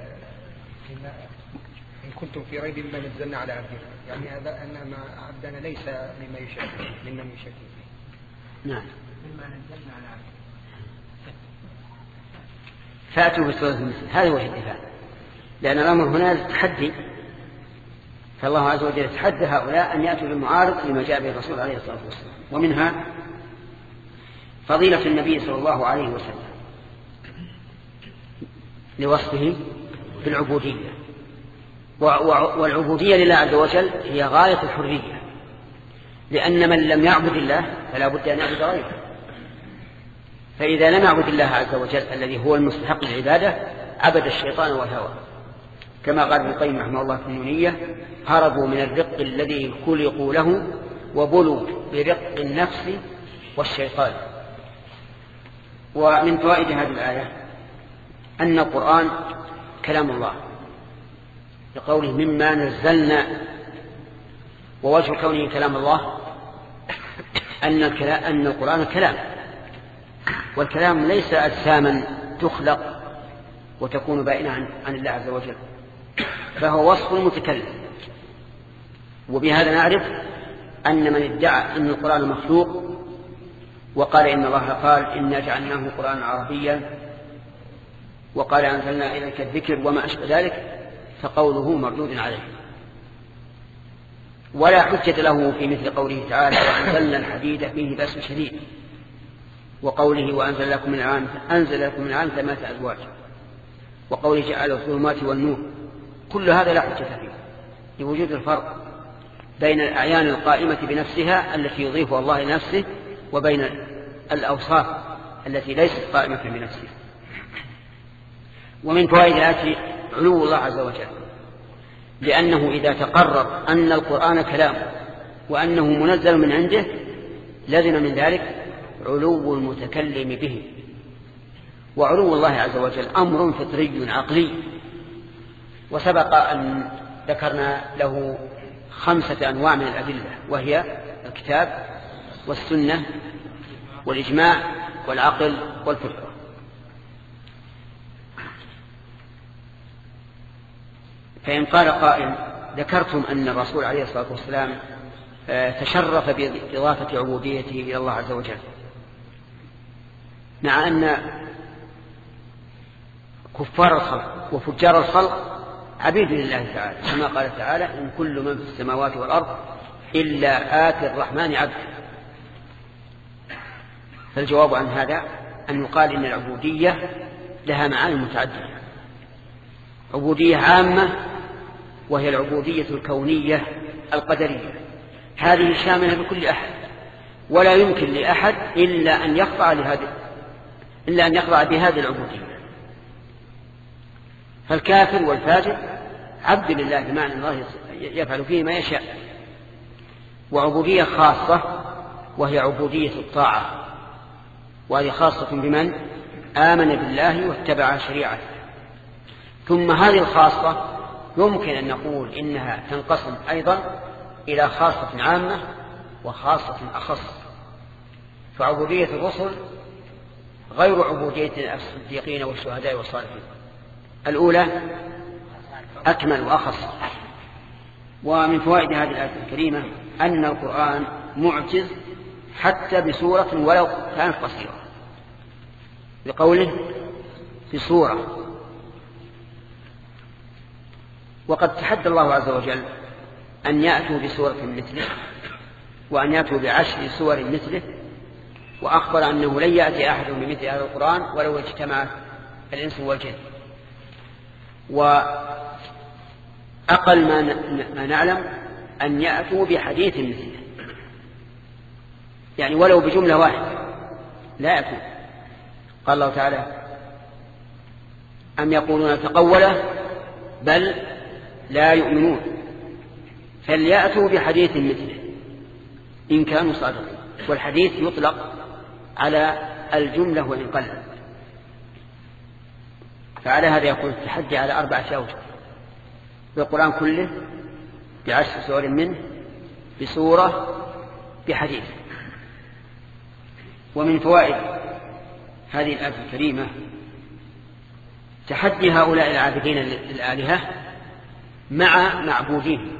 إن كنتم في ريب مما نزلنا على عبدنا، يعني هذا أن ما عبدنا ليس مما يشكل مما يشكل فيه. نعم. مما نزلنا على عبدنا. فأتوا بسورة المثل، هذا هو الدفاع، لأن الأمر هنا للتحدي، فالله عز وجل يتحدى هؤلاء أن يأتوا بالمعارض لما جاء به الرسول عليه الصلاة والسلام. ومنها فضيلة النبي صلى الله عليه وسلم لوصفه بالعبودية، والعبودية لله عز وجل هي غاية الحرية، لأن من لم يعبد الله فلا بد أن يعبد غيره. فإذا لم يعبد الله عز وجل الذي هو المستحق للعبادة عبد الشيطان والهوى، كما قال ابن القيم رحمه الله في النونية: هربوا من الرق الذي خلقوا له وبلوا برق النفس والشيطان. ومن فوائد هذه الآية أن القرآن كلام الله لقوله مما نزلنا، ووجه كونه كلام الله أن أن القرآن كلام، والكلام ليس أجساما تخلق وتكون بائنة عن الله عز وجل، فهو وصف المتكلم. وبهذا نعرف أن من ادعى أن القرآن مخلوق وقال إن الله قال إنا جعلناه قرآنا عربيا وقال أنزلنا إليك الذكر وما أشبه ذلك فقوله مردود عليه، ولا حجة له في مثل قوله تعالى: وأنزلنا الحديد فيه بأس شديد، وقوله وأنزل لكم من العام أنزل لكم من العام ثمانية أزواج، وقوله جعل الظلمات والنور. كل هذا لا حجة فيه لوجود الفرق بين الأعيان القائمة بنفسها التي يضيفها الله لنفسه وبين الأوصاف التي ليست قائمة بنفسها. ومن فوائد الآية علو الله عز وجل، لأنه إذا تقرر أن القرآن كلام وأنه منزل من عنده لازم من ذلك علو المتكلم به. وعلو الله عز وجل أمر فطري عقلي، وسبق أن ذكرنا له خمسة أنواع من الأدلة، وهي الكتاب والسنة والإجماع والعقل والفطرة. فإن قال قائل ذكرتم أن الرسول عليه الصلاة والسلام تشرف بإضافة عبوديته إلى الله عز وجل، مع أن كفار الخلق وفجار الخلق عبيد لله تعالى، كما قال تعالى: إن كل من في السماوات والأرض إلا آتي الرحمن عبدا. فالجواب عن هذا أن يقال إن العبودية لها معاني متعددة: عبودية عامة وهي العبودية الكونية القدرية، هذه شاملة لكل أحد، ولا يمكن لأحد إلا أن يخضع لهذه إلا أن يخضع بهذه العبودية. فالكافر والفاجر عبد لله بمعنى الله يفعل فيه ما يشاء. وعبودية خاصة وهي عبودية الطاعة، وهي خاصة بمن آمن بالله واتبع شريعته. ثم هذه الخاصة يمكن أن نقول إنها تنقسم أيضا إلى خاصة عامة وخاصة أخص. فعبودية الرسل غير عبودية الصديقين والشهداء والصالحين، الأولى أكمل وأخص. ومن فوائد هذه الآية الكريمة أن القرآن معجز حتى بسورة ولو كانت قصيرة، بقوله بسورة. وقد تحدى الله عز وجل أن يأتوا بسورة مثله وأن يأتوا بعشر سور مثله، وأخبر أنه لن يأتي أحد بمثل هذا القرآن ولو اجتمع الإنس والجن. وأقل ما نعلم أن يأتوا بحديث مثله، يعني ولو بجملة واحدة لا يأتوا. قال الله تعالى: أم يقولون تقوله بل لا يؤمنون فليأتوا بحديث مثله إن كانوا صادقين. والحديث يطلق على الجملة وإن قل. فعلى هذا يقول التحدي على أربعة أوجه: بالقرآن كله، بعشر سور منه، بسورة، بحديث. ومن فوائد هذه الآية الكريمة تحدي هؤلاء العابدين للآلهة مع معبودين،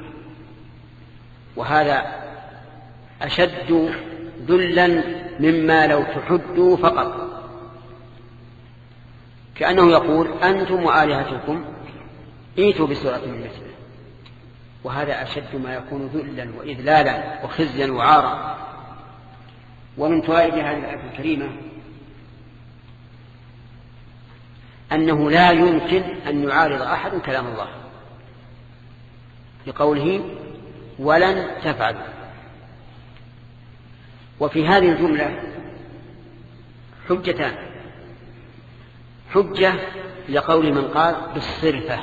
وهذا أشد ذلا مما لو تحدوا فقط. كأنه يقول: أنتم وآلهتكم ائتوا بسورة من مثله. وهذا أشد ما يكون ذلا وإذلالا وخزيا وعارا. ومن فوائد هذه الآية الكريمة أنه لا يمكن أن يعارض أحد كلام الله بقوله: ولن تفعلوا. وفي هذه الجملة حجتان: حجة لقول من قال بالصرفة،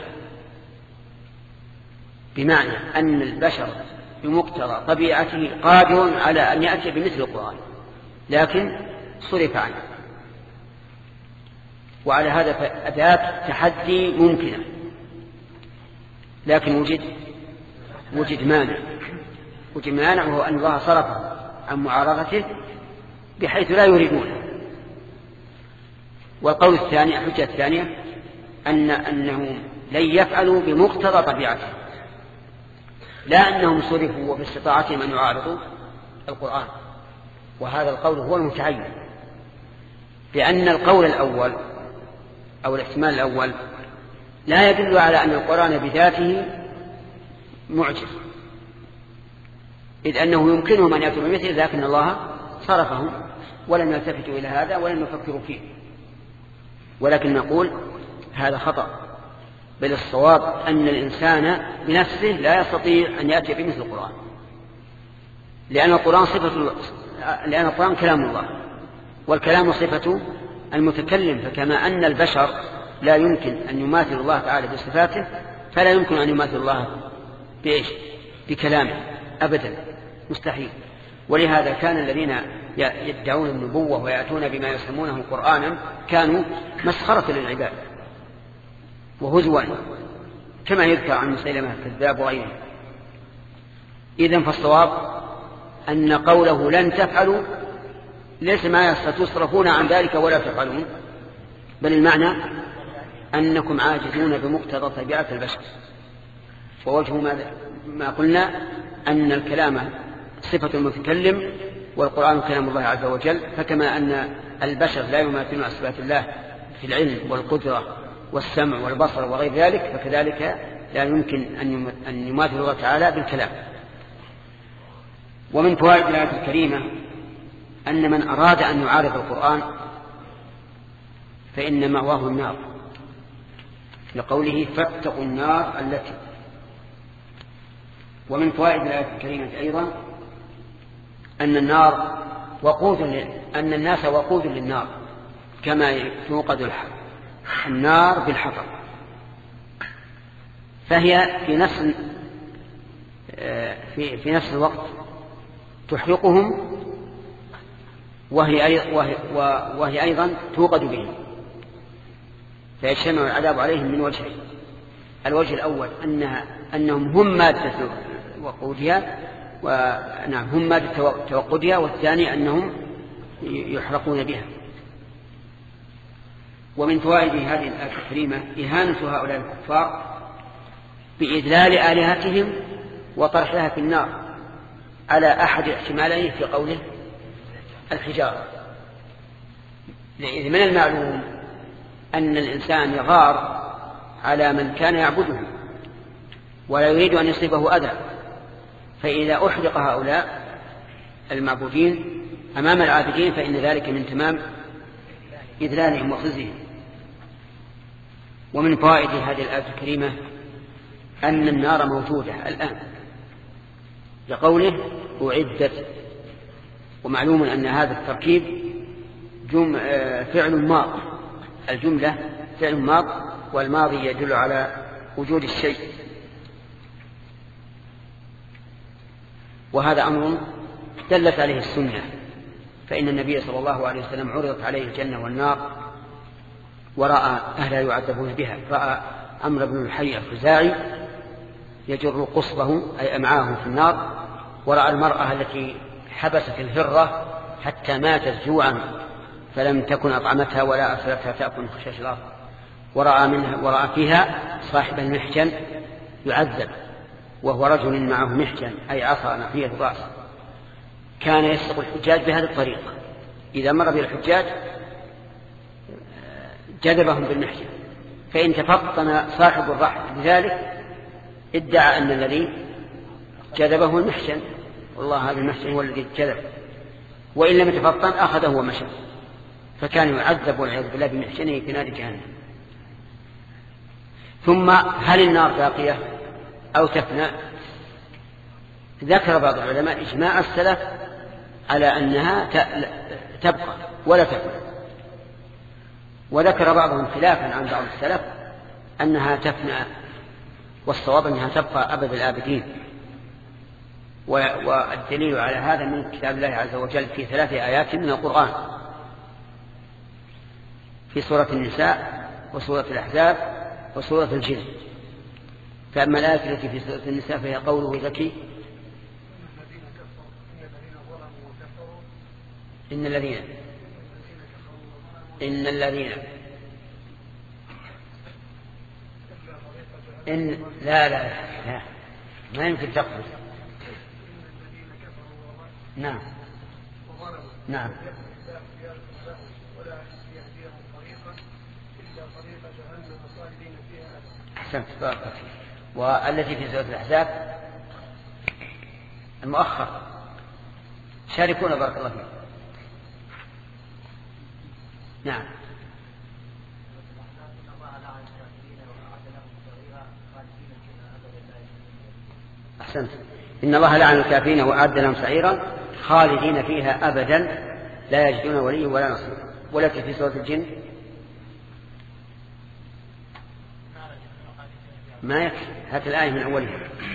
بمعنى أن البشر بمقتضى طبيعته قادر على أن يأتي بمثل القرآن لكن صرف عنه. وعلى هذا فأداة تحدي ممكنة، لكن وجد وجد مانع وجد مانع وهو أن الله صرفه عن معارضته بحيث لا يريدونه. والقول الثاني، الحجة الثانية، أن أنهم لن يفعلوا بمقتضى طبيعته، لا أنهم صرفوا وباستطاعتهم أن يعارضوا القرآن. وهذا القول هو المتعين، لأن القول الأول أو الاحتمال الأول لا يدل على أن القرآن بذاته معجز، إذ أنه يمكنهم أن يأتوا بمثله، لكن الله صرفهم ولم يلتفتوا إلى هذا ولم يفكروا فيه. ولكن نقول هذا خطأ، بل الصواب أن الإنسان بنفسه لا يستطيع أن يأتي بمثل القرآن، لأن القرآن صفة لأن القرآن كلام الله، والكلام صفة المتكلم. فكما أن البشر لا يمكن أن يماثل الله تعالى بصفاته، فلا يمكن أن يماثل الله بإيش؟ بكلامه أبدا، مستحيل. ولهذا كان الذين يدعون النبوة ويأتون بما يسمونه قرآنا كانوا مسخرة للعباد وهزوا، كما يذكر عن مسيلمة الكذاب وغيره. إذن فالصواب أن قوله لن تفعلوا ليس ما تصرفون عن ذلك ولا تفعلون، بل المعنى أنكم عاجزون بمقتضى طبيعة البشر. ووجه ما, ما قلنا أن الكلام صفة المتكلم والقرآن كلام الله عز وجل، فكما أن البشر لا يماثلون صفات الله في العلم والقدرة والسمع والبصر وغير ذلك، فكذلك لا يمكن أن يماثل الله تعالى بالكلام. ومن فوائد الآية الكريمة أن من أراد أن يعارض القرآن فإن مأواه النار، لقوله فاتقوا النار التي. ومن فوائد الآية الكريمة أيضا أن النار وقود أن الناس وقود للنار كما توقد النار بالحطب، فهي في نفس في في نفس الوقت تحرقهم وهي وهي, وهي أيضا توقد بهم، فيجتمع العذاب عليهم من وجهين: الوجه الأول أنها أنهم هم مادة وقودها ونعم هم مادة توقدها، والثاني أنهم يحرقون بها. ومن فوائد هذه الآية الكريمة إهانة هؤلاء الكفار بإذلال آلهتهم وطرحها في النار على أحد احتمالين في قوله الحجارة. لأن من المعلوم أن الإنسان يغار على من كان يعبده ولا يريد أن يصيبه أذى، فإذا أحرق هؤلاء المعبودين أمام العابدين فإن ذلك من تمام إذلالهم وخزيهم. ومن فوائد هذه الآية الكريمة أن النار موجودة الآن لقوله أعدت، ومعلوم أن هذا التركيب جم فعل ماض، الجملة فعل ماض والماضي يدل على وجود الشيء، وهذا أمر دلت عليه السنة، فإن النبي صلى الله عليه وسلم عرضت عليه الجنة والنار ورأى أهلا يعذبون بها، رأى عمرو بن الحي الخزاعي يجر قصبه أي أمعاه في النار، ورأى المرأة التي حبست الهرة حتى ماتت جوعا فلم تكن أطعمتها ولا أرسلتها تأكل خشاش الأرض، ورأى, منها ورأى فيها صاحب المحجن يعذب وهو رجل معه محجن أي عصا نحية الرأس، كان يسرق الحجاج بهذه الطريقة، إذا مر بالحجاج جذبهم بالمحجن، فإن تفطن صاحب الرحل بذلك ادعى أن الذي جذبه المحجن، والله هذا المحجن هو الذي جذب، وإن لم يتفطن أخذه ومشى، فكان يعذب والعياذ بالله بمحجنه في نار جهنم. ثم هل النار باقية أو تفنى؟ ذكر بعض العلماء إجماع السلف على أنها تبقى ولا تفنى، وذكر بعضهم خلافا عن بعض السلف أنها تفنى، والصواب أنها تبقى أبد الآبدين. والدليل على هذا من كتاب الله عز وجل في ثلاث آيات من القرآن، في سورة النساء وسورة الأحزاب وسورة الجن. فأما الآية التي في سورة النساء فهي قوله ذكي إن الذين إن الذين إن لا لا لا ما يمكن تقصد. نعم نعم أحسنت بارك. والتي في سورة الأحزاب المؤخر شاركونا بارك الله فيكم. نعم أحسنت. إن الله لعن الكافرين وأعد لهم سعيرا خالدين فيها أبدا لا يجدون وليا ولا نصيرا. والتي في سورة الجن ما يكفي، هات الآية من أولها.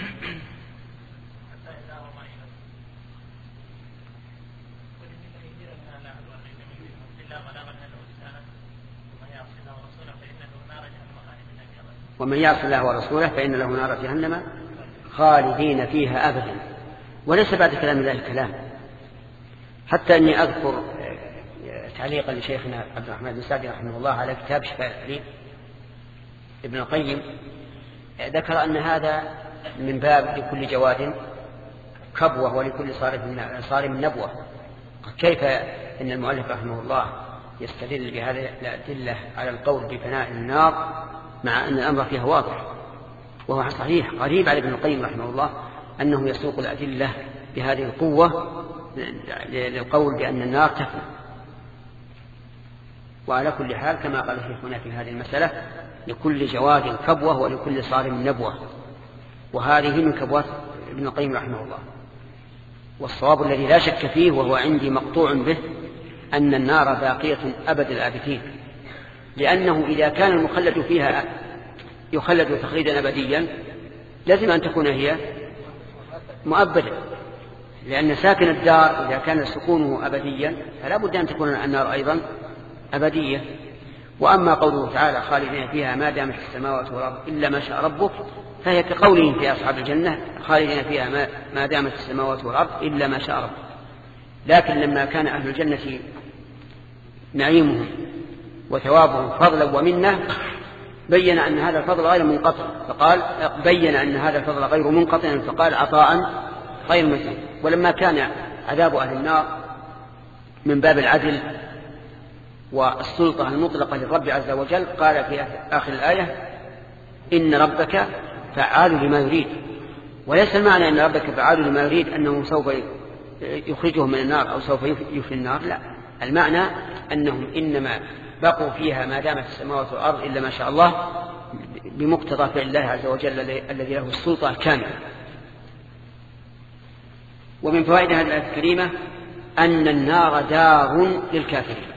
ومن يعص الله ورسوله فإن له نار جهنم خالدين فيها أبدا. وليس بعد كلام الله الكلام، حتى أني أذكر تعليقا لشيخنا عبد الرحمن بن سعدي رحمه الله على كتاب شفاء العليل ابن القيم، ذكر أن هذا من باب لكل جواد كبوة ولكل صارم نبوة. كيف إن المؤلف رحمه الله يستدل بهذه الأدلة على القول بفناء النار مع أن الأمر فيها واضح؟ وهو صحيح قريب على ابن القيم رحمه الله أنه يسوق الأدلة بهذه القوة للقول بأن النار تفنى. وعلى كل حال كما قال شيخنا في هذه المسألة لكل جواد كبوة ولكل صارم نبوة، وهذه من كبوات ابن القيم رحمه الله. والصواب الذي لا شك فيه وهو عندي مقطوع به أن النار باقية أبد الآبدين، لأنه إذا كان المخلد فيها يخلد تخليدا أبديا لازم أن تكون هي مؤبدة، لأن ساكن الدار إذا كان سكونه أبديا فلا بد أن تكون النار أيضا أبدية. وأما قوله تعالى خالدين فيها ما دامت السماوات والأرض إلا ما شاء ربك فهي كقولهم في أصحاب الجنة خالدين فيها ما دامت السماوات والأرض إلا ما شاء ربك. لكن لما كان أهل الجنة نعيمهم وثوابهم فضلا ومنة بين أن هذا الفضل غير منقطع، فقال بين أن هذا الفضل غير منقطع فقال عطاء غير مسلم. ولما كان عذاب أهل النار من باب العدل والسلطة المطلقة للرب عز وجل قال في آخر الآية إن ربك فعال لما يريد. وليس المعنى أن ربك فعال لما يريد أنه سوف يخرجهم من النار أو سوف يفني النار، لا، المعنى أنهم إنما بقوا فيها ما دامت السماوات والأرض إلا ما شاء الله بمقتضى فعل الله عز وجل الذي له السلطة الكاملة. ومن فوائد هذه الآية الكريمة أن النار دار للكافرين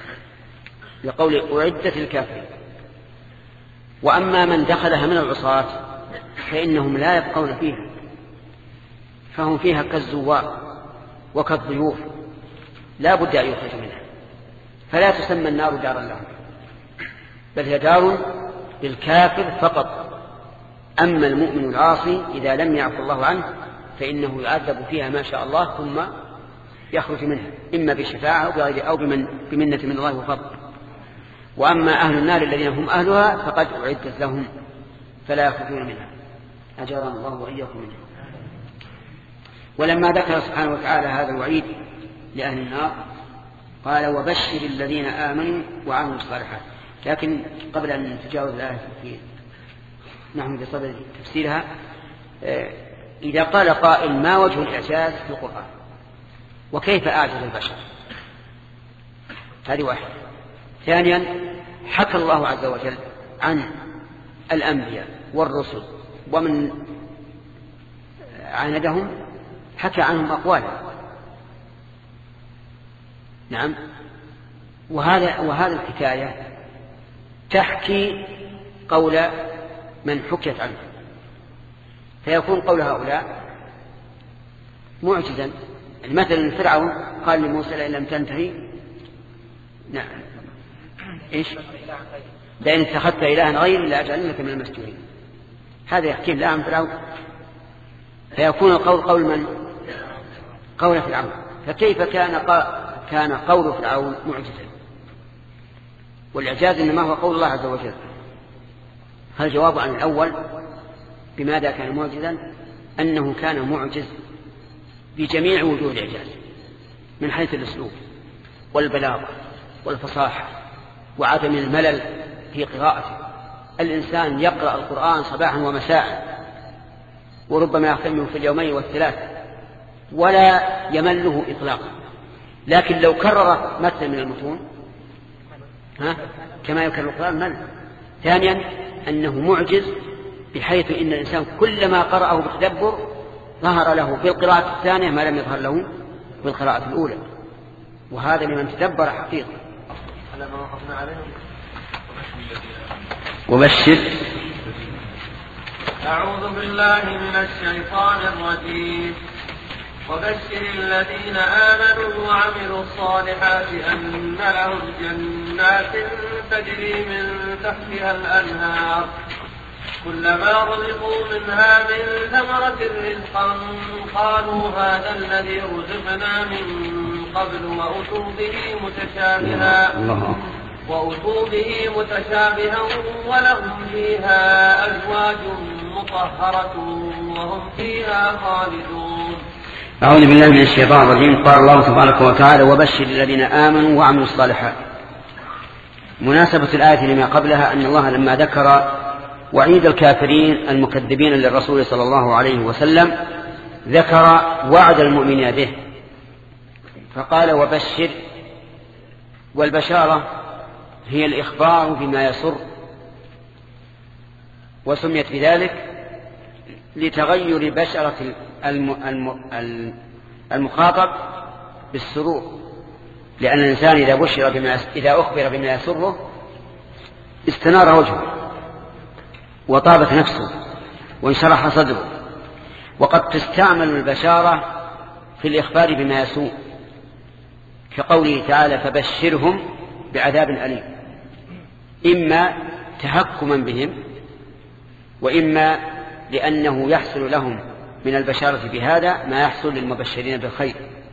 لقول أعدت للكافرين. وأما من دخلها من العصاة فإنهم لا يبقون فيها، فهم فيها كالزوار وكالضيوف لا بد أن يخرجوا منها، فلا تسمى النار دارا لهم، بل هي دار للكافر فقط. أما المؤمن العاصي إذا لم يعفو الله عنه فإنه يعذب فيها ما شاء الله ثم يخرج منها إما بشفاعة أو بمنة من الله وفضل. وأما أهل النار الذين هم أهلها فقد أعدت لهم فلا يخرجون منها، أجرنا الله وإياكم منها. ولما ذكر سبحانه وتعالى هذا الوعيد لأهل النار قال وبشر الذين آمنوا وعملوا الصالحات. لكن قبل أن نتجاوز الآية في نحن بصدد تفسيرها، إذا قال قائل ما وجه الإعجاز في القرآن وكيف أعجز البشر؟ هذه واحدة. ثانيا حكى الله عز وجل عن الأنبياء والرسل ومن عاندهم حكى عنهم أقوالا، نعم، وهذا وهذا الحكاية تحكي قول من حكيت عنه، فيكون قول هؤلاء معجزا. مثلا فرعون قال لموسى لئن لم تنتهي نعم إيش لئن اتخذت إلها غيري لأجعلنك من المسجونين. هذا يحكي الله عن فرعون، فيكون القول قول من؟ قول فرعون. فكيف كان كان قول فرعون معجزا؟ والإعجاز إنما هو قول الله عز وجل. هل جواب عن الأول بماذا كان معجزا؟ أنه كان معجز بجميع وجوه الإعجاز من حيث الأسلوب والبلاغة والفصاحة وعدم الملل في قراءته. الإنسان يقرأ القرآن صباحا ومساء وربما يختمه في اليومين والثلاث ولا يمله إطلاقا، لكن لو كرر مثل من المتون ها كما يكرر القرآن مل. ثانيا أنه معجز بحيث إن الإنسان كلما قرأه بتدبر ظهر له بالقراءة الثانية ما لم يظهر له بالقراءة الأولى، وهذا لمن تدبر حقيقة. وبشر. أعوذ بالله من الشيطان الرجيم. وبشر الذين آمنوا وعملوا الصالحات أن لهم جنات تجري من تحتها الأنهار كلما رزقوا منها من ثمرة رزقا قالوا هذا الذي رزقنا من قبل وأتوا به متشابها وأتوا به متشابها ولهم فيها أزواج مطهرة وهم فيها خالدون. أعوذ بالله من الشيطان الرجيم. قال الله تبارك وتعالى وبشر الذين آمنوا وعملوا الصالحات. مناسبة الآية لما قبلها أن الله لما ذكر وعيد الكافرين المكذبين للرسول صلى الله عليه وسلم ذكر وعد المؤمنين به فقال وبشر. والبشارة هي الإخبار بما يسر، وسميت بذلك لتغير بشرة المخاطب بالسرور، لأن الإنسان إذا بشر بما إذا أخبر بما يسره استنار وجهه وطابت نفسه وانشرح صدره. وقد تستعمل البشارة في الإخبار بما يسوء، كقوله تعالى فبشرهم بعذاب أليم، إما تهكما بهم وإما لأنه يحصل لهم من البشارة بهذا ما يحصل للمبشرين بالخير،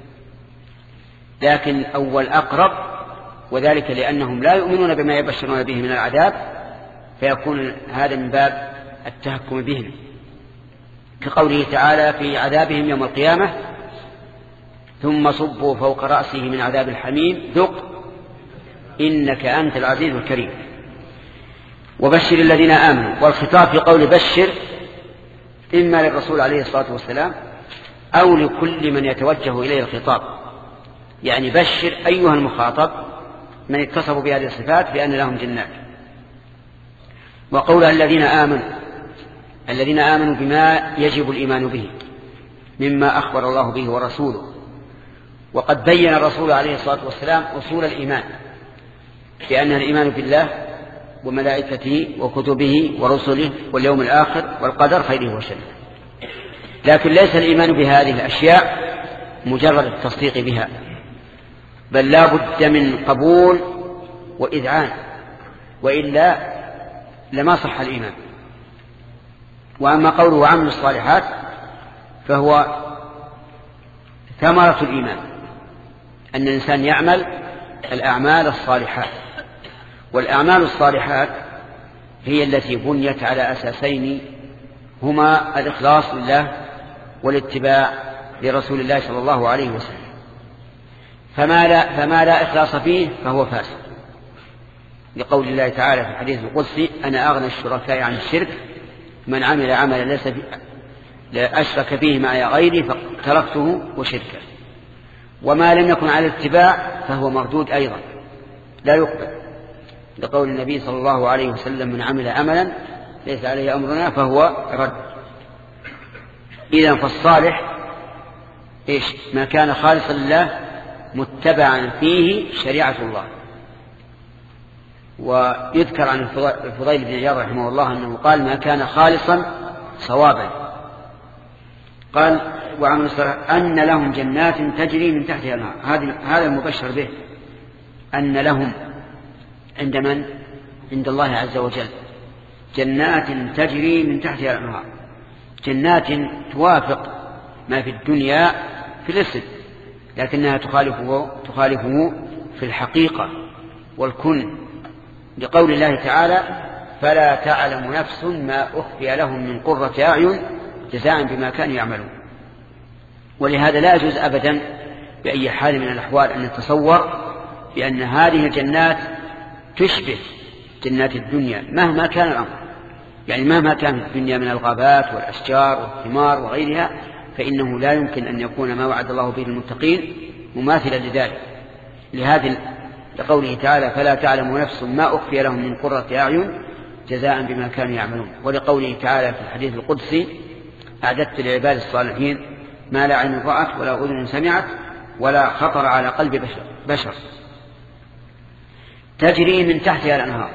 لكن أول أقرب، وذلك لأنهم لا يؤمنون بما يبشرون به من العذاب، فيكون هذا من باب التهكم بهم، كقوله تعالى في عذابهم يوم القيامة ثم صبوا فوق رأسه من عذاب الحميم ذق إنك أنت العزيز الكريم. وبشر الذين آمنوا، والخطاب في قول بشر إما للرسول عليه الصلاة والسلام أو لكل من يتوجه إليه الخطاب، يعني بشر أيها المخاطب من اتصفوا بهذه الصفات بأن لهم جنات. وقول الذين آمنوا، الذين آمنوا بما يجب الإيمان به مما أخبر الله به ورسوله، وقد بين الرسول عليه الصلاة والسلام أصول الإيمان بأن الإيمان بالله وملائكته وكتبه ورسله واليوم الآخر والقدر خيره وشره، لكن ليس الإيمان بهذه الأشياء مجرد التصديق بها، بل لا بد من قبول وإذعان، وإلا لما صح الإيمان. وأما قوله وعمل الصالحات فهو ثمرة الإيمان، أن الإنسان يعمل الأعمال الصالحات، والأعمال الصالحات هي التي بنيت على أساسين هما الإخلاص لله والاتباع لرسول الله صلى الله عليه وسلم، فما لا, فما لا إخلاص فيه فهو فاسد، لقول الله تعالى في الحديث القدسي أنا أغنى الشركاء عن الشرك من عمل عملا ليس أشرك فيه معي غيري فتركته وشركه. وما لم يكن على الاتباع فهو مردود أيضا لا يقبل، لقول النبي صلى الله عليه وسلم من عمل عملا ليس عليه أمرنا فهو رد. إذن فالصالح إيش؟ ما كان خالصا لله متبعا فيه شريعة الله. ويذكر عن الفضيل بن عياض رحمه الله أنه قال ما كان خالصا صوابا. قال وعمل الصالحات أن لهم جنات تجري من تحتها الأنهار، هذا المبشر به، أن لهم عند من؟ عند الله عز وجل جنات تجري من تحتها الأنهار، جنات توافق ما في الدنيا في الاسم، لكنها تخالفه, تخالفه في الحقيقة والكن، لقول الله تعالى فلا تعلم نفس ما أخفي لهم من قرة أعين جزاء بما كانوا يعملون. ولهذا لا يجوز أبدا بأي حال من الأحوال أن نتصور بأن هذه الجنات تشبه جنات الدنيا مهما كان الأمر، يعني مهما كان في الدنيا من الغابات والأشجار والثمار وغيرها، فإنه لا يمكن أن يكون ما وعد الله به المتقين مماثلا لذلك. لهذا لقوله تعالى فلا تعلم نفس ما أخفي لهم من قرة أعين جزاء بما كانوا يعملون. ولقوله تعالى في الحديث القدسي أعددت لعباد الصالحين ما لا عين رأت ولا أذن سمعت ولا خطر على قلب بشر, بشر. تجري من تحتها الأنهار،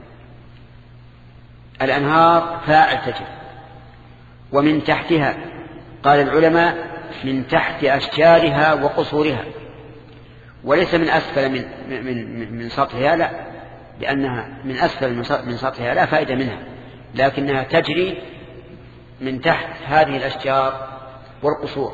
الأنهار فاعل تجري، ومن تحتها قال العلماء من تحت أشجارها وقصورها، وليس من أسفل من, من, من, من سطحها، لا، لأنها من أسفل من سطحها لا فائدة منها، لكنها تجري من تحت هذه الأشجار والقصور.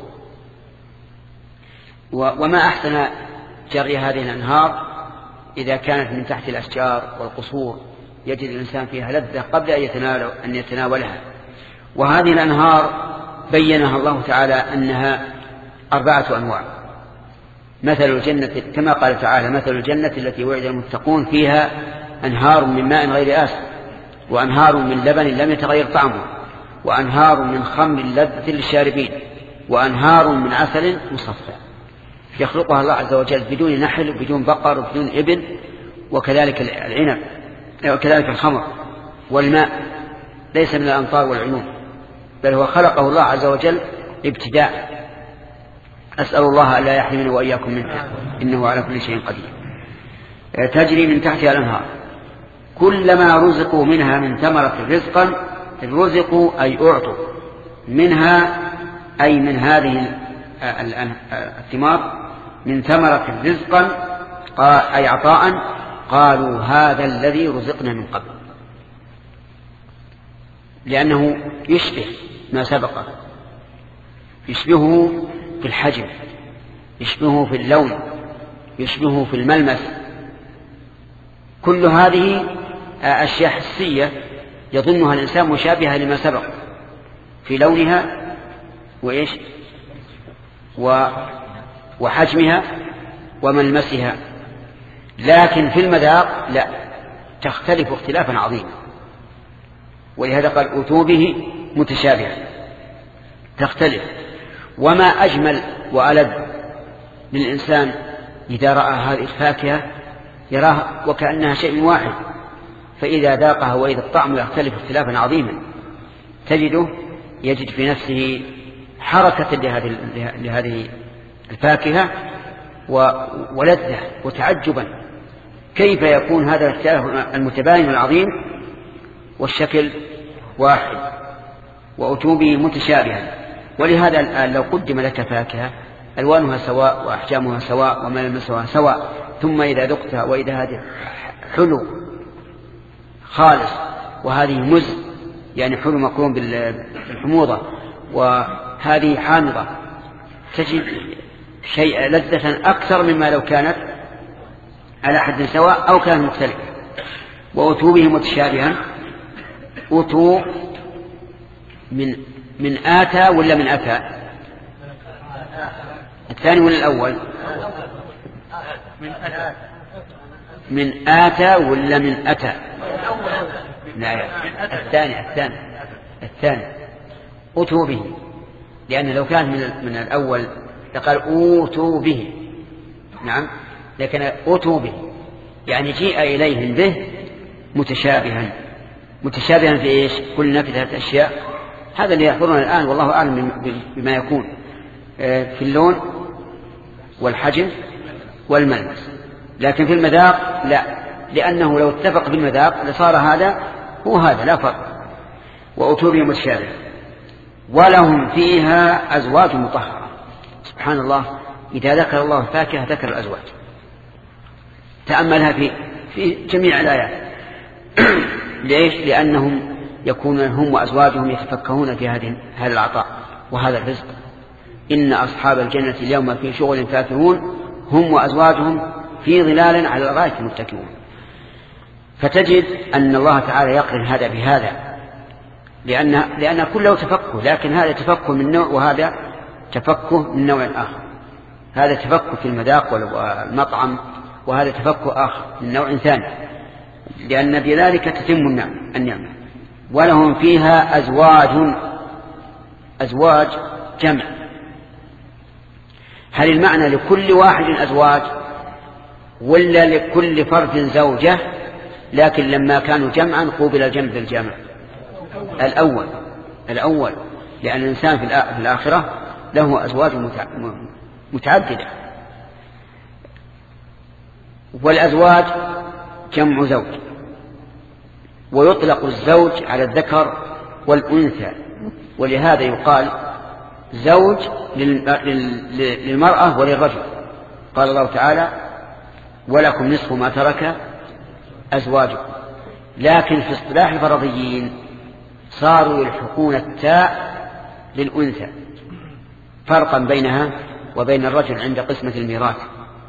وما أحسن جري هذه الأنهار إذا كانت من تحت الأشجار والقصور، يجد الإنسان فيها لذة قبل أن يتناولها. وهذه الأنهار بينها الله تعالى أنها أربعة أنواع. مثل الجنة كما قال تعالى مثل الجنة التي وعد المتقون فيها أنهار من ماء غير آسن وأنهار من لبن لم يتغير طعمه وأنهار من خمر لذة للشاربين وأنهار من عسل مصفى يخلقها الله عز وجل بدون نحل وبدون بقر وبدون إبل وكذلك العنب وكذلك الخمر والماء ليس من الأمطار والعيون بل هو خلقه الله عز وجل ابتداء. أسأل الله ألا يحرمنا وإياكم منه إنه على كل شيء قدير. تجري من تحتها الأنهار كلما رزقوا منها من ثمرة رزقا رزقوا أي أعطوا منها أي من هذه الثمار من ثمرة رزقا أي عطاء قالوا هذا الذي رزقنا من قبل لأنه يشبه ما سبقه يشبهه في الحجم يشبهه في اللون يشبهه في الملمس كل هذه أشياء حسية يظنها الإنسان مشابهة لما سبق في لونها وإيش وحجمها وملمسها لكن في المذاق لا تختلف اختلافا عظيما ولهذا قال أتوا به متشابها تختلف. وما أجمل وألذ للإنسان إذا رأى هذه الفاكهة يراها وكأنها شيء واحد فإذا ذاقها وإذا الطعم يختلف اختلافا عظيما تجده يجد في نفسه حركة لهذه, لهذه الفاكهة ولذة وتعجبا كيف يكون هذا الاختلاف المتباين العظيم والشكل واحد وأتوا به متشابها. ولهذا الآن لو قدم لك فاكهة ألوانها سواء وأحجامها سواء وملمسها سواء ثم إذا ذقتها وإذا هذه حلو خالص وهذه مز يعني حلو مقرون بالحموضة وهذه حامضة تجد شيء لذة أكثر مما لو كانت على حد سواء أو كانت مختلفة. وأتوا به متشابها أتوا من من آتى ولا من أتى الثاني ولا الأول من أتى من آتى ولا من أتى لا الثاني الثاني الثاني أتوا به لأن لو كان من من الأول لقال أوتوا به نعم لكن أتوا به يعني جيء إليهم به متشابها متشابها في إيش كل نفذة أشياء هذا اللي يحضرنا الآن والله أعلم بما يكون في اللون والحجم والملمس لكن في المذاق لا لأنه لو اتفق في المذاق لصار هذا هو هذا لا فرق. وأتوا به متشابها ولهم فيها أزواج مطهرة. سبحان الله إذا ذكر الله الفاكهة ذكر الأزواج تأملها في في جميع الآيات ليش لأنهم يكون هم وأزواجهم يتفكهون في هذه هذا العطاء وهذا الرزق. إن أصحاب الجنة اليوم في شغل فاكهون هم وأزواجهم في ظلال على الأرائك متكئون. فتجد أن الله تعالى يقرن هذا بهذا لأن لأن كله تفكه لكن هذا تفكه من نوع وهذا تفكه من نوع آخر. هذا تفكه في المذاق والمطعم وهذا تفكه آخر من نوع ثاني لأن بذلك تتم النعمة. ولهم فيها أزواج أزواج جمع. هل المعنى لكل واحد أزواج ولا لكل فرد زوجة لكن لما كانوا جمعا قوبل الجمع بالجمع الأول الأول لأن الإنسان في الآخرة له أزواج متعددة. والأزواج جمع زوج ويطلق الزوج على الذكر والأنثى ولهذا يقال زوج للمرأة وللرجل. قال الله تعالى ولكم نصف ما ترك أزواجكم لكن في اصطلاح الفرضيين صاروا يلحقون التاء للأنثى فرقا بينها وبين الرجل عند قسمة الميراث.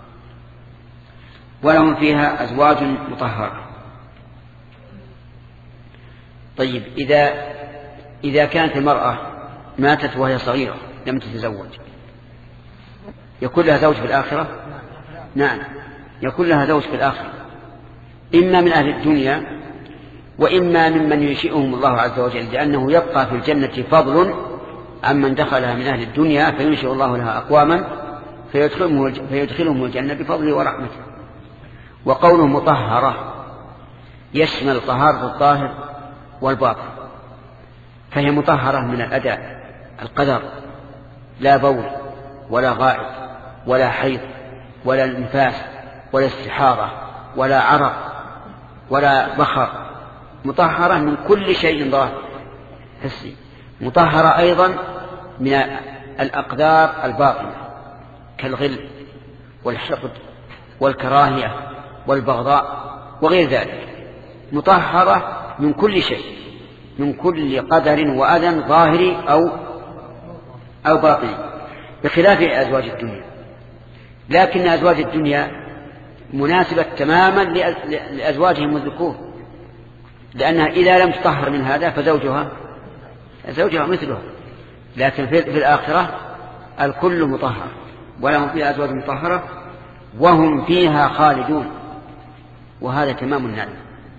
ولهم فيها أزواج مطهرة. طيب إذا إذا كانت المرأة ماتت وهي صغيرة لم تتزوج يكون لها زوج في الآخرة؟ نعم، يكون لها زوج في الآخرة، إما من أهل الدنيا وإما ممن ينشئهم الله عز وجل، لأنه يبقى في الجنة فضل عمن دخلها من أهل الدنيا، فينشئ الله لها أقواما فيدخلهم الجنة بفضله ورحمته. وقوله مطهرة يشمل طهارة الظاهر والباطن، فهي مطهرة من الأداء القدر، لا بول ولا غائط ولا حيض ولا نفاس ولا استحاضة ولا عرق ولا بخر، مطهرة من كل شيء ظاهر حسي، مطهرة أيضا من الأقدار الباطنة كالغل والحقد والكراهية والبغضاء وغير ذلك، مطهرة من كل شيء، من كل قدر وأذى ظاهري أو أو باطني، بخلاف أزواج الدنيا. لكن أزواج الدنيا مناسبة تماما لأزواجهم الذكور، لأنها إذا لم تطهر من هذا فزوجها زوجها مثلها، لكن في الآخرة الكل مطهر ولهم فيها أزواج مطهرة وهم فيها خالدون. وهذا تمام النعم،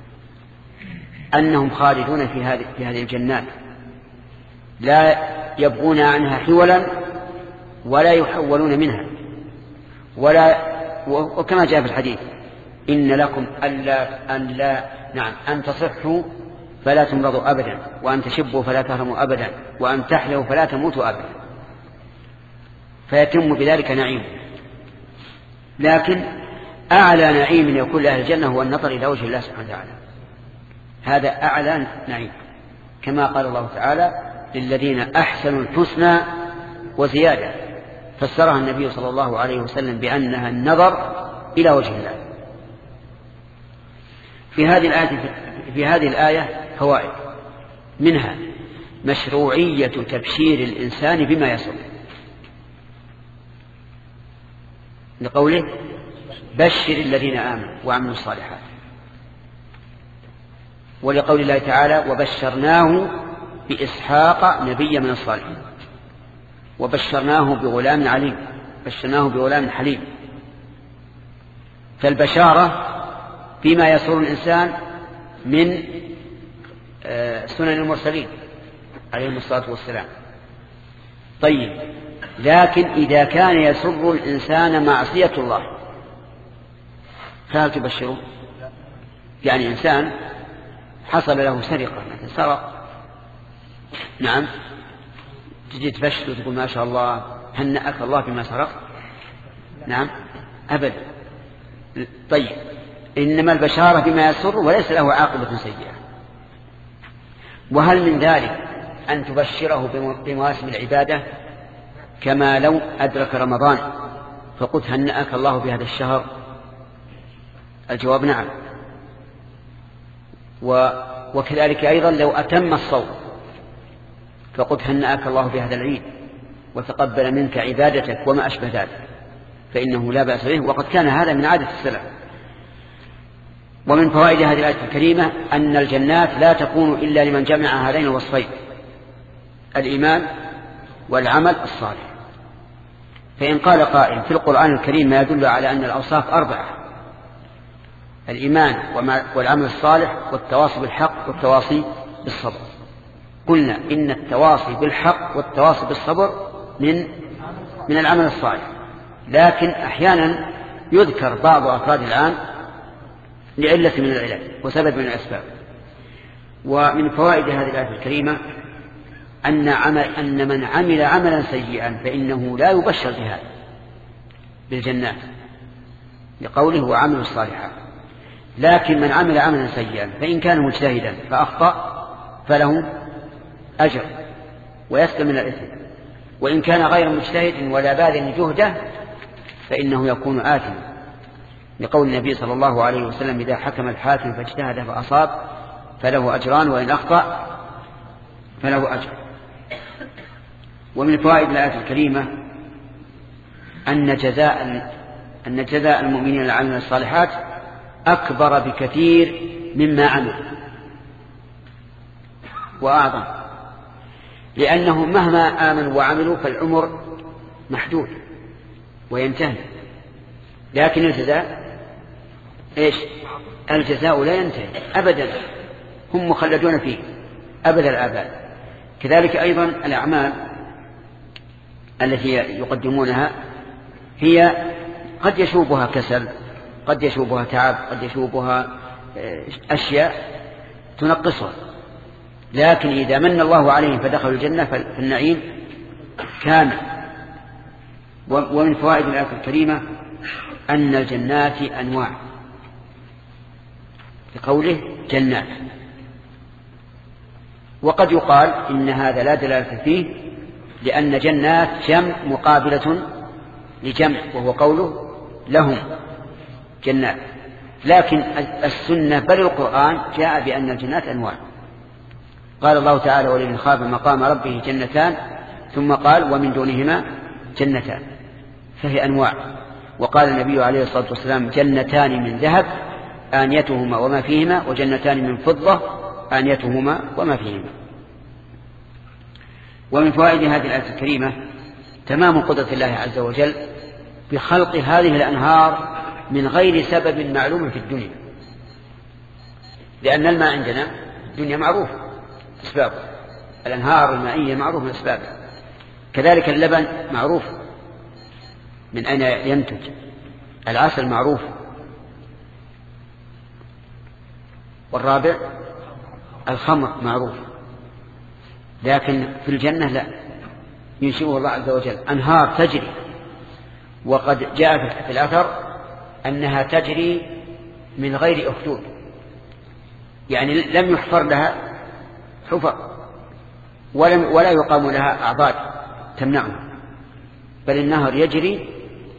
أنهم خالدون في هذه في هذه الجنات، لا يبغون عنها حولا ولا يحولون منها، ولا وكما جاء في الحديث إن لكم ألا أن لا نعم أن تصحوا فلا تمرضوا أبدا، وأن تشبوا فلا تهرموا أبدا، وأن تحلوا فلا تموتوا أبدا، فيتم بذلك نعيم. لكن أعلى نعيم يكون لأهل الجنة هو النظر إلى وجه الله سبحانه وتعالى، هذا أعلى نعيم، كما قال الله تعالى للذين أحسنوا الحسنى وزيادة، فسرها النبي صلى الله عليه وسلم بأنها النظر إلى وجه الله. في هذه الآية في هذه الآية فوائد، منها مشروعية تبشير الإنسان بما يسر، لقوله بشر الذين آمنوا وعملوا الصالحات، ولقول الله تعالى وبشرناه بإسحاق نبيا من الصالحين، وبشرناه بغلام عليم، بشرناه بغلام حليم. فالبشارة فيما يسر الإنسان من سنن المرسلين عليهم الصلاة والسلام. طيب، لكن إذا كان يسر الإنسان معصية الله فهل تبشره؟ يعني إنسان حصل له سرقة، سرق، نعم، تجي تبشر وتقول ما شاء الله هنأك الله بما سرق؟ نعم، أبدا. طيب، إنما البشارة بما يسر وليس له عاقبة سيئة. وهل من ذلك أن تبشره بمواسم العبادة كما لو أدرك رمضان فقلت هنأك الله بهذا الشهر؟ الجواب نعم. وكذلك أيضا لو أتم الصوم فقلت هنأك الله بهذا العيد وتقبل منك عبادتك وما أشبه ذلك، فإنه لا بأس به، وقد كان هذا من عادة السلف. ومن فوائد هذه الآية الكريمة أن الجنات لا تكون إلا لمن جمع هذين الوصفين، الإيمان والعمل الصالح. فإن قال قائل في القرآن الكريم ما يدل على أن الأوصاف أربعة: الإيمان والعمل الصالح والتواصي بالحق والتواصي بالصبر، قلنا إن التواصي بالحق والتواصي بالصبر من من العمل الصالح، لكن أحيانا يذكر بعض أفراد العام لعلة من العلل وسبب من الأسباب. ومن فوائد هذه الآية الكريمة أن, عمل أن من عمل عملا سيئا فإنه لا يبشر بهذا بالجنات، لقوله وعمل الصالحات. لكن من عمل عملا سيئا فإن كان مجتهدا فأخطأ فله أجر ويسلم من الإثم، وإن كان غير مجتهد ولا باذل جهده فإنه يكون آثما، لقول النبي صلى الله عليه وسلم إذا حكم الحاكم فاجتهد فأصاب فله أجران وإن أخطأ فله أجر. ومن فوائد الآية الكريمة أن جزاء أن جزاء المؤمنين العاملين الصالحات أكبر بكثير مما عمل وأعظم، لأنهم مهما آمنوا وعملوا فالعمر محدود وينتهي، لكن الجزاء إيش؟ الجزاء لا ينتهي أبدا، هم مخلدون فيه أبد الآباد. كذلك أيضا الأعمال التي يقدمونها هي قد يشوبها كسل، قد يشوبها تعب، قد يشوبها أشياء تنقصها، لكن إذا من الله عليهم فدخلوا الجنة فالنعيم كامل. ومن فوائد الآية الكريمة أن الجنات أنواع، لقوله جنات. وقد يقال إن هذا لا دلالة فيه، لأن جنات جمع مقابلة لجمع، وهو قوله لهم جنات، لكن السنة بل القرآن جاء بأن الجنات أنواع. قال الله تعالى ولمن خاف مقام ربه جنتان، ثم قال ومن دونهما جنتان، فهي أنواع. وقال النبي عليه الصلاة والسلام جنتان من ذهب آنيتهما وما فيهما، وجنتان من فضة آنيتهما وما فيهما. ومن فوائد هذه الآية الكريمة تمام قدرة الله عز وجل بخلق هذه الأنهار من غير سبب معلوم في الدنيا، لأن الماء عندنا الدنيا معروف أسبابه، الأنهار المائية معروف من أسبابه، كذلك اللبن معروف من أين ينتج، العسل معروف، والرابع الخمر معروف. لكن في الجنة لا، ينشئه الله عز وجل أنهار تجري، وقد جاء في الأثر أنها تجري من غير أخدود، يعني لم يحفر لها حفر ولم ولا يقام لها أعضاد تمنعها، بل النهر يجري